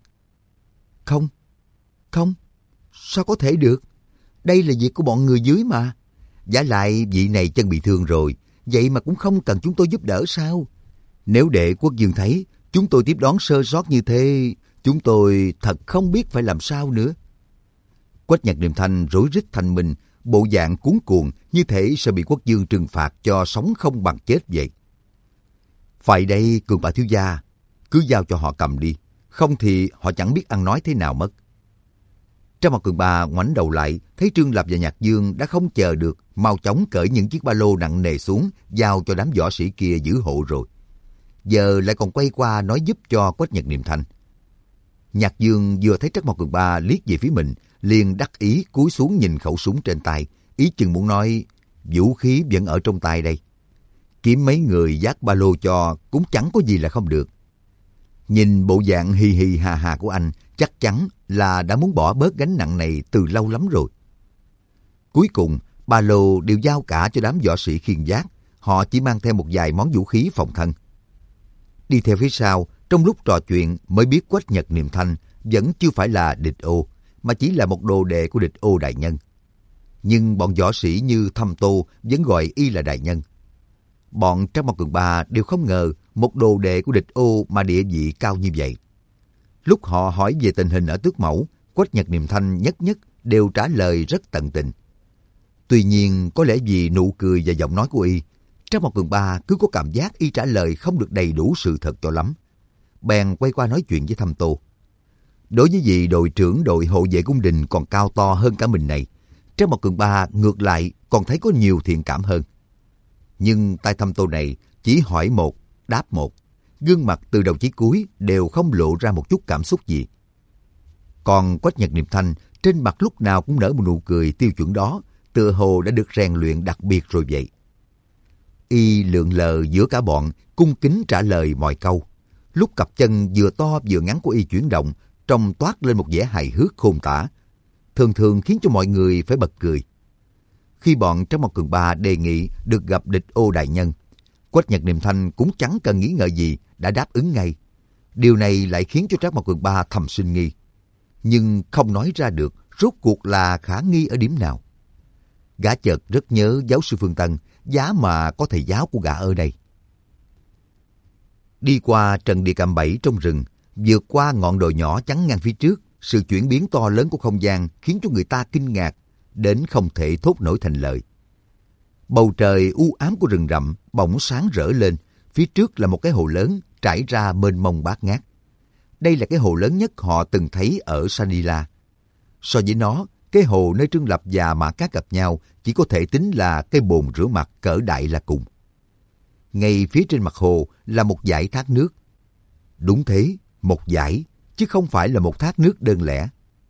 Không, sao có thể được? Đây là việc của bọn người dưới mà. Vả lại vị này chân bị thương rồi, vậy mà cũng không cần chúng tôi giúp đỡ sao? Nếu để quốc vương thấy chúng tôi tiếp đón sơ sót như thế, chúng tôi thật không biết phải làm sao nữa. Quách Nhật Niệm Thanh rối rít thanh minh, bộ dạng cuống cuồng như thể sẽ bị quốc vương trừng phạt cho sống không bằng chết vậy. Phải đây, Cường Ba thiếu gia, cứ giao cho họ cầm đi, không thì họ chẳng biết ăn nói thế nào mất. Trác Mộc Cường Ba ngoảnh đầu lại, thấy Trương Lập và Nhạc Dương đã không chờ được, mau chóng cởi những chiếc ba lô nặng nề xuống, giao cho đám võ sĩ kia giữ hộ rồi. Giờ lại còn quay qua nói giúp cho Quách Nhật Niệm Thanh. Nhạc Dương vừa thấy Trác Mộc Cường Ba liếc về phía mình, liền đắc ý cúi xuống nhìn khẩu súng trên tay, ý chừng muốn nói, vũ khí vẫn ở trong tay đây. Kiếm mấy người vác ba lô cho cũng chẳng có gì là không được. Nhìn bộ dạng hì hì hà hà của anh, chắc chắn là đã muốn bỏ bớt gánh nặng này từ lâu lắm rồi. Cuối cùng, ba lô đều giao cả cho đám võ sĩ khiêng vác, họ chỉ mang theo một vài món vũ khí phòng thân. Đi theo phía sau, trong lúc trò chuyện mới biết Quách Nhật Niệm Thanh vẫn chưa phải là địch ô, mà chỉ là một đồ đệ của địch ô đại nhân. Nhưng bọn võ sĩ như Thâm Tô vẫn gọi y là đại nhân. Bọn Trác Mộc Cường Ba đều không ngờ một đồ đệ của địch ô mà địa vị cao như vậy. Lúc họ hỏi về tình hình ở Tước Mẫu, Quách Nhật Niệm Thanh nhất nhất đều trả lời rất tận tình. Tuy nhiên, có lẽ vì nụ cười và giọng nói của y, Trác Mộc Cường Ba cứ có cảm giác y trả lời không được đầy đủ sự thật cho lắm. Bèn quay qua nói chuyện với Thâm Tô. Đối với vị đội trưởng đội hộ vệ cung đình còn cao to hơn cả mình này, Trác Mộc Cường Ba ngược lại còn thấy có nhiều thiện cảm hơn. Nhưng tay Thâm Tô này chỉ hỏi một, đáp một, gương mặt từ đầu chí cuối đều không lộ ra một chút cảm xúc gì. Còn Quách Nhật Niệm Thanh trên mặt lúc nào cũng nở một nụ cười tiêu chuẩn đó, tựa hồ đã được rèn luyện đặc biệt rồi vậy. Y lượn lờ giữa cả bọn, cung kính trả lời mọi câu. Lúc cặp chân vừa to vừa ngắn của Y chuyển động, trông toát lên một vẻ hài hước khôn tả, thường thường khiến cho mọi người phải bật cười. Khi bọn Trác Mộc Cường Ba đề nghị được gặp Địch Ô đại nhân, Quách Nhật Niệm Thanh cũng chẳng cần nghĩ ngợi gì đã đáp ứng ngay. Điều này lại khiến cho Trác Mộc Cường Ba thầm sinh nghi, nhưng không nói ra được rốt cuộc là khả nghi ở điểm nào. Gã chợt rất nhớ giáo sư Phương Tân, giá mà có thầy giáo của gã ở đây. Đi qua trận địa cạm bẫy trong rừng, vượt qua ngọn đồi nhỏ chắn ngang phía trước, sự chuyển biến to lớn của không gian khiến cho người ta kinh ngạc đến không thể thốt nổi thành lời. Bầu trời u ám của rừng rậm bỗng sáng rỡ lên, phía trước là một cái hồ lớn trải ra mênh mông bát ngát. Đây là cái hồ lớn nhất họ từng thấy ở Sanila. So với nó, cái hồ nơi Trương Lập và Mã Cát gặp nhau chỉ có thể tính là cái bồn rửa mặt cỡ đại là cùng. Ngay phía trên mặt hồ là một dải thác nước. Đúng thế, một dải, chứ không phải là một thác nước đơn lẻ.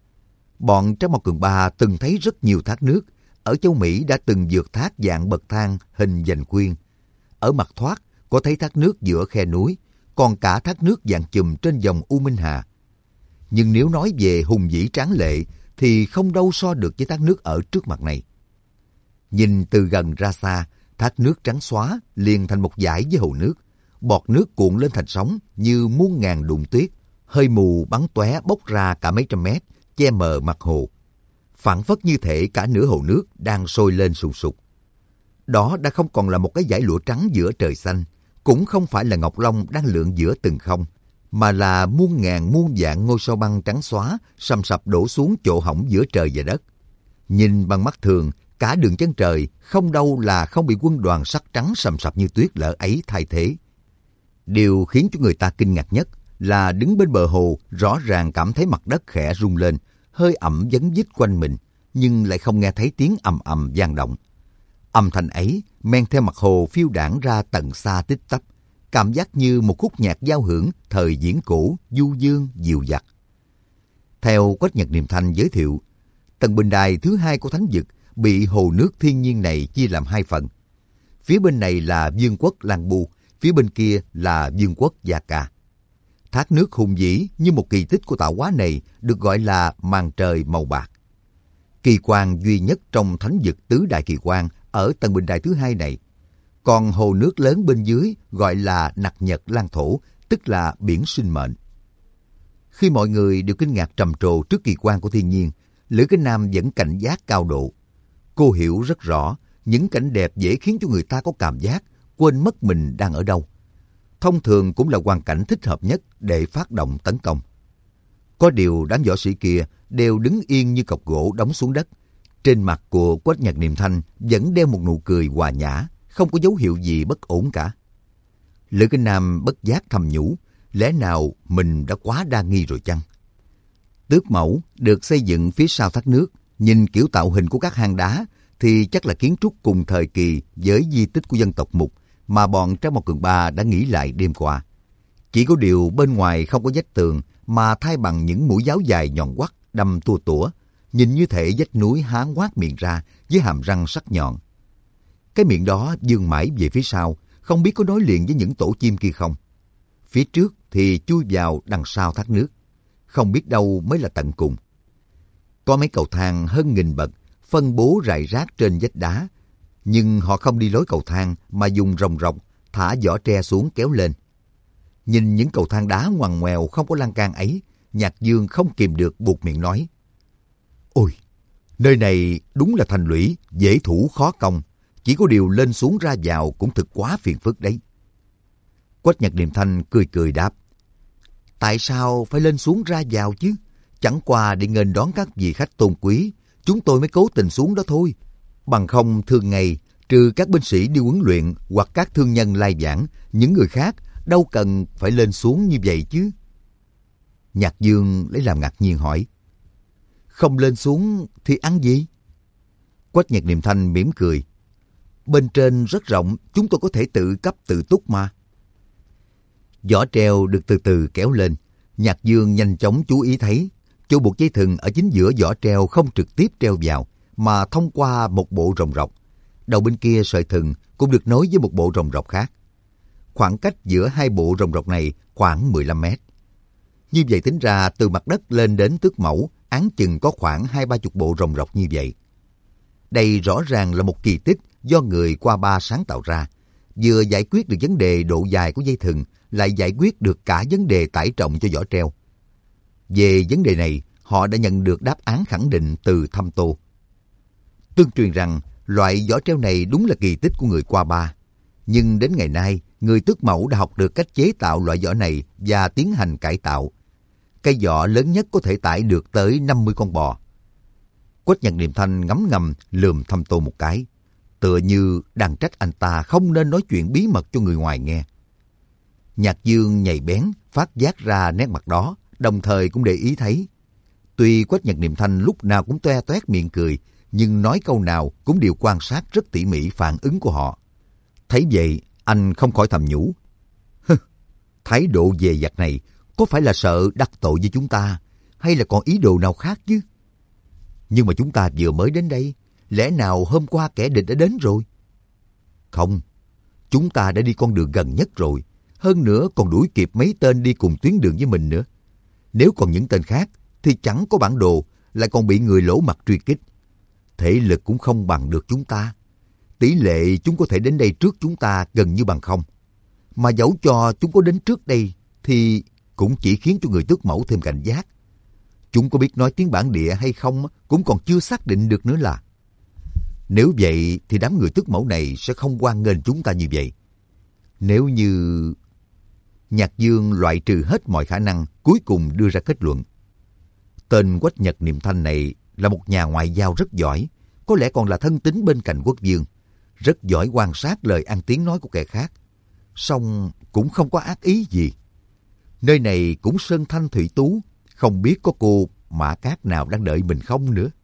Bọn Trác Mộc Cường Ba từng thấy rất nhiều thác nước. Ở châu Mỹ đã từng vượt thác dạng bậc thang hình vành khuyên. Ở mặt thoát có thấy thác nước giữa khe núi, còn cả thác nước dạng chùm trên dòng U Minh Hà. Nhưng nếu nói về hùng vĩ tráng lệ thì không đâu so được với thác nước ở trước mặt này. Nhìn từ gần ra xa, thác nước trắng xóa liền thành một dải với hồ nước. Bọt nước cuộn lên thành sóng như muôn ngàn đụn tuyết, hơi mù bắn tóe bốc ra cả mấy trăm mét, che mờ mặt hồ. Phảng phất như thể cả nửa hồ nước đang sôi lên sùng sục. Đó đã không còn là một cái dải lụa trắng giữa trời xanh, cũng không phải là ngọc long đang lượn giữa từng không, mà là muôn ngàn muôn vạn ngôi sao băng trắng xóa sầm sập đổ xuống chỗ hõng giữa trời và đất. Nhìn bằng mắt thường, cả đường chân trời không đâu là không bị quân đoàn sắt trắng sầm sập như tuyết lở ấy thay thế. Điều khiến cho người ta kinh ngạc nhất là đứng bên bờ hồ rõ ràng cảm thấy mặt đất khẽ rung lên, hơi ẩm vấn vít quanh mình, nhưng lại không nghe thấy tiếng ầm ầm vang động. Âm thanh ấy men theo mặt hồ phiêu đãng ra tận xa tích tắp, cảm giác như một khúc nhạc giao hưởng thời diễn cổ, du dương, dịu dặt. Theo Quách Nhật Niệm Thanh giới thiệu, tầng bình đài thứ hai của thánh vực bị hồ nước thiên nhiên này chia làm hai phần. Phía bên này là vương quốc Lan Bu, phía bên kia là vương quốc Gia Ca. Thác nước hùng vĩ như một kỳ tích của tạo hóa này được gọi là màn trời màu bạc. Kỳ quan duy nhất trong thánh vực tứ đại kỳ quan ở tầng bình đài thứ hai này. Còn hồ nước lớn bên dưới gọi là Nặc Nhật Lan Thổ, tức là biển sinh mệnh. Khi mọi người đều kinh ngạc trầm trồ trước kỳ quan của thiên nhiên, Lữ Cái Nam vẫn cảnh giác cao độ. Cô hiểu rất rõ những cảnh đẹp dễ khiến cho người ta có cảm giác quên mất mình đang ở đâu. Thông thường cũng là hoàn cảnh thích hợp nhất để phát động tấn công. Có điều đám võ sĩ kia đều đứng yên như cọc gỗ đóng xuống đất. Trên mặt của Quách Nhật Niệm Thanh vẫn đeo một nụ cười hòa nhã, không có dấu hiệu gì bất ổn cả. Lữ Kinh Nam bất giác thầm nhủ, lẽ nào mình đã quá đa nghi rồi chăng? Tước mẫu được xây dựng phía sau thác nước, nhìn kiểu tạo hình của các hang đá thì chắc là kiến trúc cùng thời kỳ với di tích của dân tộc Mục mà bọn Trác Mộc Cường Ba đã nghĩ lại đêm qua. Chỉ có điều bên ngoài không có vách tường mà thay bằng những mũi giáo dài nhọn quắt đâm tua tủa, nhìn như thể vách núi há ngoác miệng ra với hàm răng sắc nhọn. Cái miệng đó vươn mãi về phía sau, không biết có nối liền với những tổ chim kia không. Phía trước thì chui vào đằng sau thác nước, không biết đâu mới là tận cùng. Có mấy cầu thang hơn 1000 bậc, phân bố rải rác trên vách đá, nhưng họ không đi lối cầu thang mà dùng rồng rọc, thả giỏ tre xuống kéo lên. Nhìn những cầu thang đá ngoằn ngoèo không có lan can ấy, Nhạc Dương không kìm được buột miệng nói: "Ôi, nơi này đúng là thành lũy, dễ thủ khó công, chỉ có điều lên xuống ra vào cũng thực quá phiền phức đấy." Quách Nhật Niệm Thanh cười cười đáp: "Tại sao phải lên xuống ra vào chứ? Chẳng qua để nghênh đón các vị khách tôn quý, chúng tôi mới cố tình xuống đó thôi. Bằng không thường ngày, trừ các binh sĩ đi huấn luyện hoặc các thương nhân lai vãng, những người khác đâu cần phải lên xuống như vậy chứ." Nhạc Dương lấy làm ngạc nhiên hỏi: "Không lên xuống thì ăn gì?" Quách Nhật Niệm Thanh mỉm cười: "Bên trên rất rộng, chúng tôi có thể tự cấp tự túc mà." Giỏ treo được từ từ kéo lên. Nhạc Dương nhanh chóng chú ý thấy chỗ buộc dây thừng ở chính giữa giỏ treo không trực tiếp treo vào, mà thông qua một bộ rồng rọc. Đầu bên kia sợi thừng cũng được nối với một bộ rồng rọc khác. Khoảng cách giữa hai bộ rồng rọc này khoảng 15 mét. Như vậy tính ra từ mặt đất lên đến tước mẫu áng chừng có khoảng 20-30 bộ rồng rọc như vậy. Đây rõ ràng là một kỳ tích do người qua ba sáng tạo ra, vừa giải quyết được vấn đề độ dài của dây thừng, lại giải quyết được cả vấn đề tải trọng cho giỏ treo. Về vấn đề này, họ đã nhận được đáp án khẳng định từ Thâm Tô. Tương truyền rằng loại giỏ treo này đúng là kỳ tích của người qua ba. Nhưng đến ngày nay, người tước mẫu đã học được cách chế tạo loại giỏ này và tiến hành cải tạo. Cây giỏ lớn nhất có thể tải được tới 50 con bò. Quách Nhật Niệm Thanh ngấm ngầm lườm Thâm Tô một cái, tựa như đang trách anh ta không nên nói chuyện bí mật cho người ngoài nghe. Nhạc Dương nhạy bén phát giác ra nét mặt đó, đồng thời cũng để ý thấy. Tuy Quách Nhật Niệm Thanh lúc nào cũng toe toét miệng cười, nhưng nói câu nào cũng đều quan sát rất tỉ mỉ phản ứng của họ. Thấy vậy, anh không khỏi thầm nhủ. Thái độ dè dặt này có phải là sợ đắc tội với chúng ta, hay là còn ý đồ nào khác chứ? Nhưng mà chúng ta vừa mới đến đây, lẽ nào hôm qua kẻ địch đã đến rồi? Không, chúng ta đã đi con đường gần nhất rồi, hơn nữa còn đuổi kịp mấy tên đi cùng tuyến đường với mình nữa. Nếu còn những tên khác thì chẳng có bản đồ, lại còn bị người lỗ mặt truy kích. Thể lực cũng không bằng được chúng ta. Tỷ lệ chúng có thể đến đây trước chúng ta gần như bằng không. Mà dẫu cho chúng có đến trước đây thì cũng chỉ khiến cho người tước mẫu thêm cảnh giác. Chúng có biết nói tiếng bản địa hay không cũng còn chưa xác định được nữa là. Nếu vậy thì đám người tước mẫu này sẽ không hoan nghênh chúng ta như vậy. Nếu như... Nhạc Dương loại trừ hết mọi khả năng, cuối cùng đưa ra kết luận. Tên Quách Nhật Niệm Thanh này là một nhà ngoại giao rất giỏi, có lẽ còn là thân tín bên cạnh quốc vương, rất giỏi quan sát lời ăn tiếng nói của kẻ khác. Song cũng không có ác ý gì. Nơi này cũng sơn thanh thủy tú, không biết có cô Mã Cát nào đang đợi mình không nữa.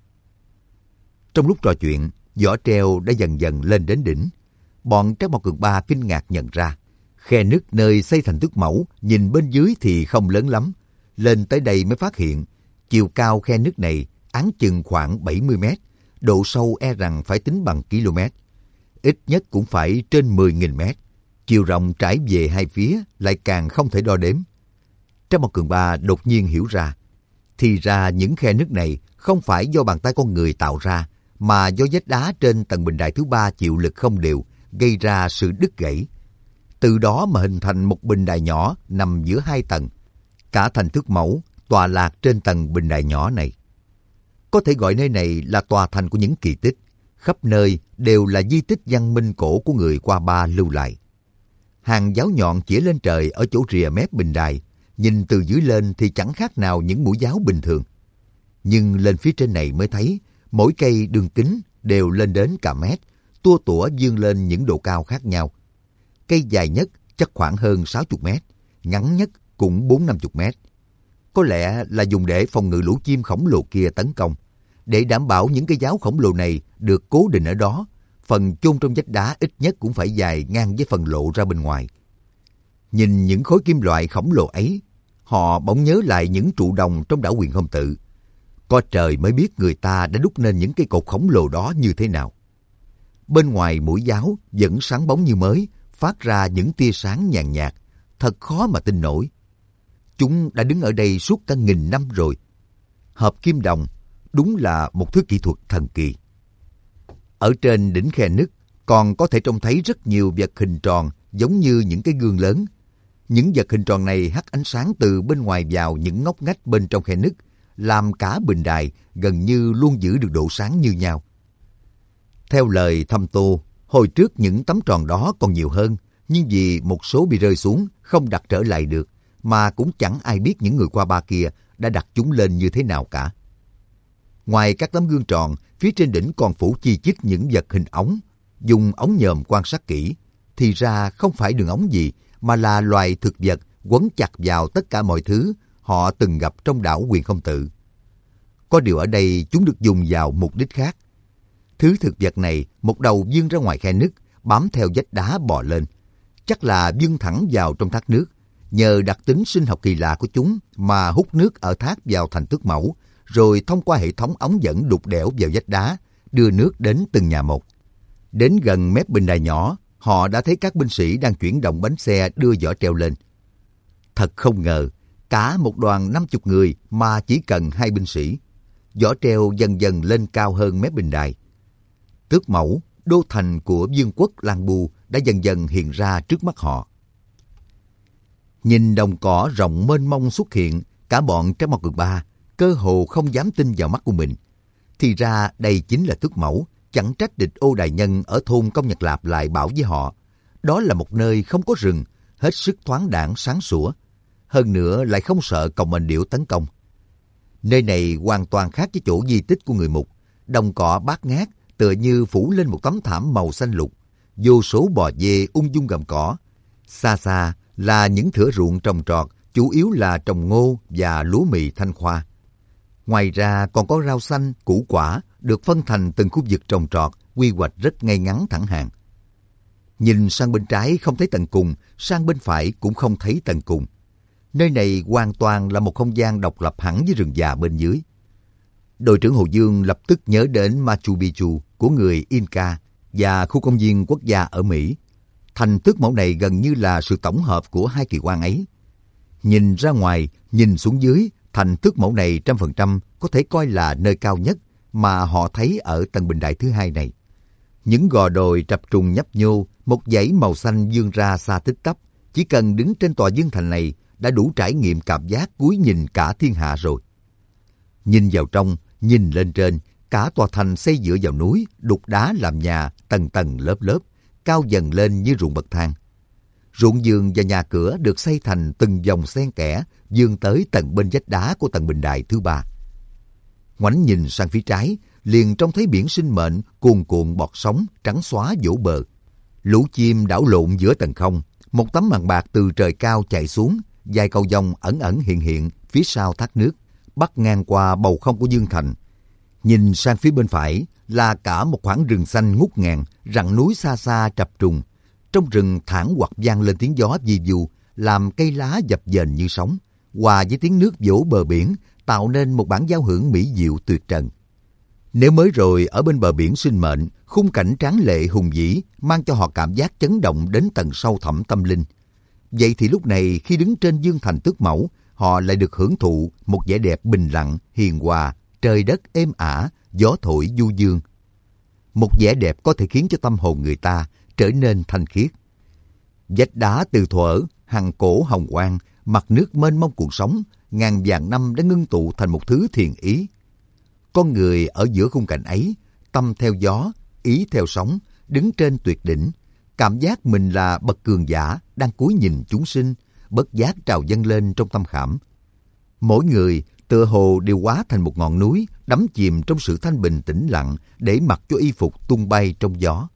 Trong lúc trò chuyện, giỏ treo đã dần dần lên đến đỉnh. Bọn Trác Mộc Cường Ba kinh ngạc nhận ra, khe nứt nơi xây thành tước mẫu nhìn bên dưới thì không lớn lắm. Lên tới đây mới phát hiện, chiều cao khe nứt này áng chừng khoảng 70 mét, độ sâu e rằng phải tính bằng km. Ít nhất cũng phải trên 10.000 mét. Chiều rộng trải về hai phía lại càng không thể đo đếm. Trác Mộc Cường Ba đột nhiên hiểu ra, thì ra những khe nứt này không phải do bàn tay con người tạo ra, mà do vách đá trên tầng bình đài thứ ba chịu lực không đều, gây ra sự đứt gãy. Từ đó mà hình thành một bình đài nhỏ nằm giữa hai tầng. Cả thành tước mẫu tọa lạc trên tầng bình đài nhỏ này. Có thể gọi nơi này là tòa thành của những kỳ tích. Khắp nơi đều là di tích văn minh cổ của người qua ba lưu lại. Hàng giáo nhọn chĩa lên trời ở chỗ rìa mép bình đài, nhìn từ dưới lên thì chẳng khác nào những mũi giáo bình thường. Nhưng lên phía trên này mới thấy, mỗi cây đường kính đều lên đến cả mét, tua tủa vươn lên những độ cao khác nhau. Cây dài nhất chắc khoảng hơn 60 mét, ngắn nhất cũng 40-50 mét. Có lẽ là dùng để phòng ngự lũ chim khổng lồ kia tấn công. Để đảm bảo những cây giáo khổng lồ này được cố định ở đó, phần chôn trong vách đá ít nhất cũng phải dài ngang với phần lộ ra bên ngoài. Nhìn những khối kim loại khổng lồ ấy, họ bỗng nhớ lại những trụ đồng trong đảo Huyền Không Tự. Có trời mới biết người ta đã đúc nên những cây cột khổng lồ đó như thế nào. Bên ngoài mũi giáo vẫn sáng bóng như mới, phát ra những tia sáng nhàn nhạt, thật khó mà tin nổi. Chúng đã đứng ở đây suốt cả 1000 năm rồi. Hợp kim đồng đúng là một thứ kỹ thuật thần kỳ. Ở trên đỉnh khe nứt còn có thể trông thấy rất nhiều vật hình tròn giống như những cái gương lớn. Những vật hình tròn này hắt ánh sáng từ bên ngoài vào những ngóc ngách bên trong khe nứt, làm cả bình đài gần như luôn giữ được độ sáng như nhau. Theo lời Thâm Tô, hồi trước những tấm tròn đó còn nhiều hơn, nhưng vì một số bị rơi xuống, không đặt trở lại được, mà cũng chẳng ai biết những người qua ba kia đã đặt chúng lên như thế nào cả. Ngoài các tấm gương tròn, phía trên đỉnh còn phủ chi chít những vật hình ống. Dùng ống nhòm quan sát kỹ, thì ra không phải đường ống gì, mà là loài thực vật quấn chặt vào tất cả mọi thứ họ từng gặp trong đảo Huyền Không Tự. Có điều ở đây chúng được dùng vào mục đích khác. Thứ thực vật này một đầu vươn ra ngoài khe nứt, bám theo vách đá bò lên. Chắc là vươn thẳng vào trong thác nước. Nhờ đặc tính sinh học kỳ lạ của chúng mà hút nước ở thác vào thành tước mẫu, rồi thông qua hệ thống ống dẫn đục đẽo vào vách đá, đưa nước đến từng nhà một. Đến gần mép bình đài nhỏ, họ đã thấy các binh sĩ đang chuyển động bánh xe đưa vỏ treo lên. Thật không ngờ, cả một đoàn 50 người mà chỉ cần 2 binh sĩ. Vỏ treo dần dần lên cao hơn mép bình đài. Tước Mẫu, đô thành của vương quốc Lan Bu đã dần dần hiện ra trước mắt họ. Nhìn đồng cỏ rộng mênh mông xuất hiện, cả bọn Trác Mao Cường Ba cơ hồ không dám tin vào mắt của mình. Thì ra đây chính là Tước Mẫu, chẳng trách địch Ô đại nhân ở thôn Công Nhật Lạp lại bảo với họ. Đó là một nơi không có rừng, hết sức thoáng đãng sáng sủa. Hơn nữa lại không sợ Còng Mệnh Điểu tấn công. Nơi này hoàn toàn khác với chỗ di tích của người Mục. Đồng cỏ bát ngát, tựa như phủ lên một tấm thảm màu xanh lục. Vô số bò dê ung dung gặm cỏ. Xa xa là những thửa ruộng trồng trọt, chủ yếu là trồng ngô và lúa mì Thanh Khoa. Ngoài ra còn có rau xanh, củ quả được phân thành từng khu vực trồng trọt, quy hoạch rất ngay ngắn thẳng hàng. Nhìn sang bên trái không thấy tận cùng, sang bên phải cũng không thấy tận cùng. Nơi này hoàn toàn là một không gian độc lập hẳn với rừng già bên dưới. Đội trưởng Hồ Dương lập tức nhớ đến Machu Picchu của người Inca và khu công viên quốc gia ở Mỹ. Thành Tước Mẫu này gần như là sự tổng hợp của hai kỳ quan ấy. Nhìn ra ngoài, nhìn xuống dưới, thành Tước Mẫu này 100% có thể coi là nơi cao nhất mà họ thấy ở tầng bình đại thứ hai này. Những gò đồi trập trùng nhấp nhô, một dãy màu xanh vươn ra xa tích tắp. Chỉ cần đứng trên tòa dương thành này đã đủ trải nghiệm cảm giác cúi nhìn cả thiên hạ rồi. Nhìn vào trong, nhìn lên trên, cả tòa thành xây dựa vào núi, đục đá làm nhà, tầng tầng lớp lớp, cao dần lên như ruộng bậc thang. Ruộng vườn và nhà cửa được xây thành từng dòng xen kẽ, vươn tới tận bên vách đá của tầng bình đài thứ 3. Ngoảnh nhìn sang phía trái, liền trông thấy biển sinh mệnh cuồn cuộn bọt sóng trắng xóa vỗ bờ. Lũ chim đảo lộn giữa tầng không, một tấm màn bạc từ trời cao chạy xuống, vài cầu vồng ẩn ẩn hiện hiện phía sau thác nước, bắc ngang qua bầu không của Dương Thành. Nhìn sang phía bên phải là cả một khoảng rừng xanh ngút ngàn, rặng núi xa xa trập trùng. Trong rừng thẳng hoặc vang lên tiếng gió vi vu, làm cây lá dập dềnh như sóng, hòa với tiếng nước vỗ bờ biển, tạo nên một bản giao hưởng mỹ diệu tuyệt trần. Nếu mới rồi ở bên bờ biển sinh mệnh, khung cảnh tráng lệ hùng vĩ mang cho họ cảm giác chấn động đến tận sâu thẳm tâm linh. Vậy thì lúc này khi đứng trên dương thành Tước Mẫu, họ lại được hưởng thụ một vẻ đẹp bình lặng, hiền hòa, trời đất êm ả, gió thổi du dương. Một vẻ đẹp có thể khiến cho tâm hồn người ta trở nên thanh khiết. Vách đá từ thuở, hằng cổ hồng quang, mặt nước mênh mông cuộn sóng, ngàn vạn năm đã ngưng tụ thành một thứ thiền ý. Con người ở giữa khung cảnh ấy, tâm theo gió, ý theo sóng, đứng trên tuyệt đỉnh, cảm giác mình là bậc cường giả đang cúi nhìn chúng sinh, bất giác trào dâng lên trong tâm khảm. Mỗi người tựa hồ đều hóa thành một ngọn núi, đắm chìm trong sự thanh bình tĩnh lặng, để mặc cho y phục tung bay trong gió.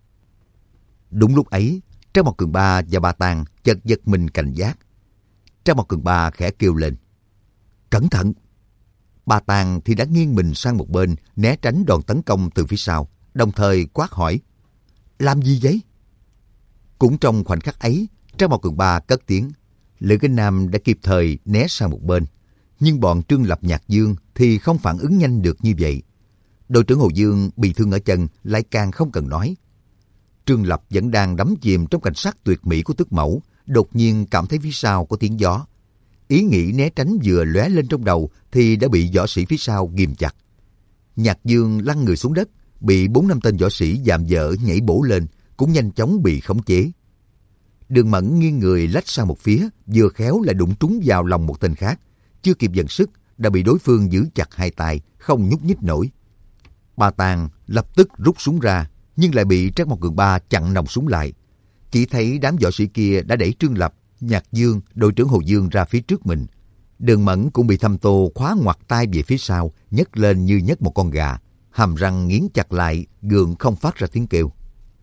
Đúng lúc ấy, Trác Mao Cường Ba và Ba Tàng chợt giật mình cảnh giác. Trác Mao Cường Ba khẽ kêu lên: "Cẩn thận!" Ba Tàng thì đã nghiêng mình sang một bên, né tránh đòn tấn công từ phía sau, đồng thời quát hỏi: "Làm gì vậy?" Cũng trong khoảnh khắc ấy, Trác Mao Cường Ba cất tiếng. Lữ Kinh Nam đã kịp thời né sang một bên, nhưng bọn Trương Lập, Nhạc Dương thì không phản ứng nhanh được như vậy. Đội trưởng Hồ Dương bị thương ở chân lại càng không cần nói. Trương Lập vẫn đang đắm chìm trong cảnh sắc tuyệt mỹ của Tước Mẫu, đột nhiên cảm thấy phía sau có tiếng gió. Ý nghĩ né tránh vừa lóe lên trong đầu thì đã bị võ sĩ phía sau ghim chặt. Nhạc Dương lăn người xuống đất, bị 4-5 tên võ sĩ dạm dở nhảy bổ lên, cũng nhanh chóng bị khống chế. Đường Mẫn nghiêng người lách sang một phía, vừa khéo lại đụng trúng vào lòng một tên khác. Chưa kịp dần sức, đã bị đối phương giữ chặt hai tay, không nhúc nhích nổi. Ba Tàng lập tức rút súng ra, nhưng lại bị Trác Mao Cường Ba chặn nòng súng lại. Chỉ thấy đám võ sĩ kia đã đẩy Trương Lập, Nhạc Dương, đội trưởng Hồ Dương ra phía trước mình. Đường Mẫn cũng bị Thâm Tô khóa ngoặt tay về phía sau, nhấc lên như nhấc một con gà, hàm răng nghiến chặt lại, gượng không phát ra tiếng kêu.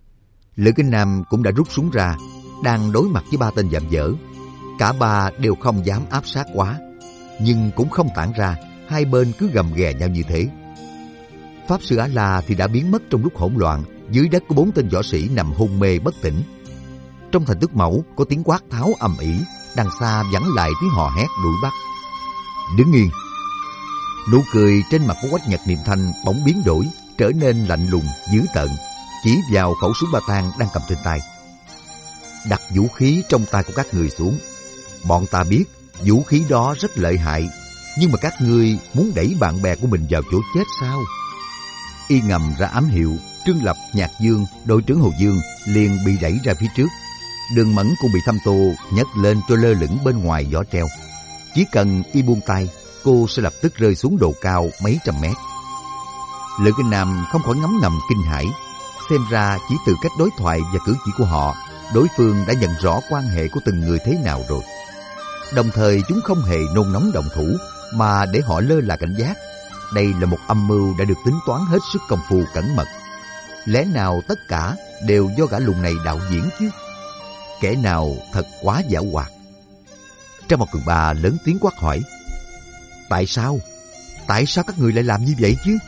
Lữ Kinh Nam cũng đã rút súng ra, đang đối mặt với ba tên dạm dở. Cả ba đều không dám áp sát quá, nhưng cũng không tản ra, hai bên cứ gầm ghè nhau như thế. Pháp sư A-la thì đã biến mất trong lúc hỗn loạn, dưới đất có 4 tên võ sĩ nằm hôn mê bất tỉnh. Trong thành Tước Mẫu có tiếng quát tháo ầm ĩ, đằng xa vẳng lại tiếng hò hét đuổi bắt. Đứng yên! Nụ cười trên mặt của Quách Nhật Niệm Thanh bỗng biến đổi, trở nên lạnh lùng, dữ tợn. chỉ vào khẩu súng ba tang đang cầm trên tay. Đặt vũ khí trong tay của các người xuống. Bọn ta biết vũ khí đó rất lợi hại, nhưng mà các ngươi muốn đẩy bạn bè của mình vào chỗ chết sao? Y ngầm ra ám hiệu, Trương Lập, Nhạc Dương, đội trưởng Hồ Dương liền bị đẩy ra phía trước. Đường Mẫn cũng bị Thâm Tô nhấc lên cho lơ lửng bên ngoài vỏ treo. Chỉ cần y buông tay, cô sẽ lập tức rơi xuống độ cao mấy trăm mét. Lữ Kinh Nam không khỏi ngấm ngầm kinh hãi. Xem ra chỉ từ cách đối thoại và cử chỉ của họ, đối phương đã nhận rõ quan hệ của từng người thế nào rồi. Đồng thời chúng không hề nôn nóng động thủ, mà để họ lơ là cảnh giác. Đây là một âm mưu đã được tính toán hết sức công phu cẩn mật. Lẽ nào tất cả đều do gã lùn này đạo diễn chứ? Kẻ nào thật quá giảo hoạt. Trang Mộc Cường Ba lớn tiếng quát hỏi: Tại sao? Tại sao các người lại làm như vậy chứ?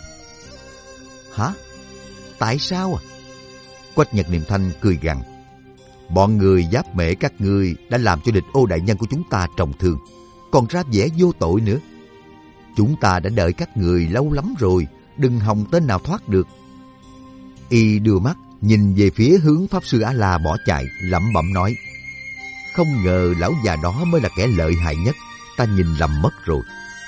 Hả? Tại sao à? Quách Nhật Niệm Thanh cười gằn: Bọn người giáp mễ các ngươi đã làm cho địch Ô đại nhân của chúng ta trọng thương, còn ra vẻ vô tội nữa. Chúng ta đã đợi các người lâu lắm rồi, đừng hòng tên nào thoát được. Y đưa mắt nhìn về phía hướng Pháp Sư A-la bỏ chạy, lẩm bẩm nói: Không ngờ lão già đó mới là kẻ lợi hại nhất, ta nhìn lầm mất rồi.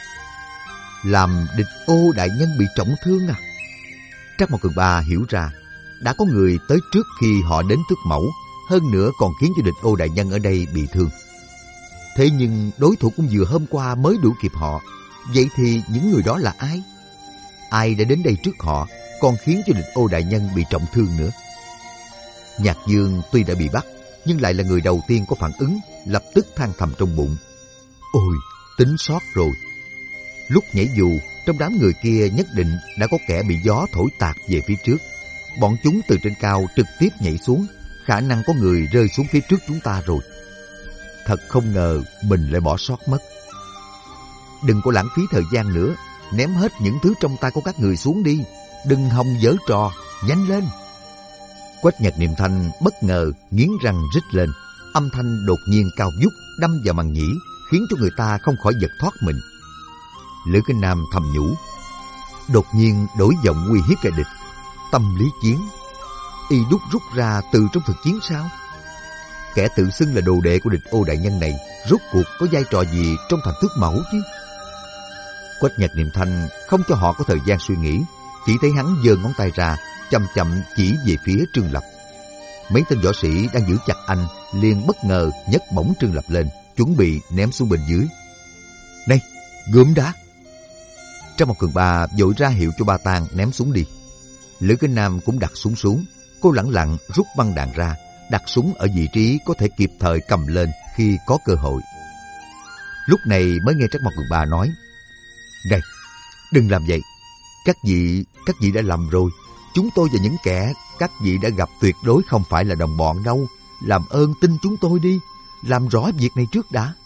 Làm địch Ô đại nhân bị trọng thương à? Trác Mộc Cường Ba hiểu ra, đã có người tới trước khi họ đến Tước Mẫu, hơn nữa còn khiến cho địch Ô đại nhân ở đây bị thương. Thế nhưng đối thủ cũng vừa hôm qua mới đuổi kịp họ. Vậy thì những người đó là ai? Ai đã đến đây trước họ, còn khiến cho địch Ô đại nhân bị trọng thương nữa? Nhạc Dương tuy đã bị bắt, nhưng lại là người đầu tiên có phản ứng, lập tức than thầm trong bụng: Ôi, tính sót rồi. Lúc nhảy dù, trong đám người kia nhất định đã có kẻ bị gió thổi tạt về phía trước. Bọn chúng từ trên cao trực tiếp nhảy xuống, khả năng có người rơi xuống phía trước chúng ta rồi. Thật không ngờ mình lại bỏ sót mất. Đừng có lãng phí thời gian nữa, ném hết những thứ trong tay của các người xuống đi. Đừng hòng giở trò, nhanh lên. Quách Nhật Niệm Thanh bất ngờ nghiến răng rít lên, âm thanh đột nhiên cao vút đâm vào màng nhĩ, khiến cho người ta không khỏi giật thoát mình. Lữ Kinh Nam thầm nhủ, đột nhiên đổi giọng uy hiếp kẻ địch. Tâm lý chiến, y đúc rút ra từ trong thực chiến sao? Kẻ tự xưng là đồ đệ của địch Ô đại nhân này rốt cuộc có vai trò gì trong thành Tước Mẫu chứ? Quách Nhật Niệm Thanh không cho họ có thời gian suy nghĩ, chỉ thấy hắn giơ ngón tay ra, chậm chậm chỉ về phía Trương Lập. Mấy tên võ sĩ đang giữ chặt anh liền bất ngờ nhấc bổng Trương Lập lên, chuẩn bị ném xuống bên dưới. Này, gươm đá! Trang Mộc Cường Ba vội ra hiệu cho Ba Tang ném súng đi. Lữ Kinh Nam cũng đặt súng xuống. Cô lẳng lặng rút băng đạn ra, đặt súng ở vị trí có thể kịp thời cầm lên khi có cơ hội. Lúc này mới nghe Trang Mộc Cường Ba nói: Này, đừng làm vậy. Các vị đã lầm rồi. Chúng tôi và những kẻ các vị đã gặp tuyệt đối không phải là đồng bọn đâu. Làm ơn tin chúng tôi đi, làm rõ việc này trước đã.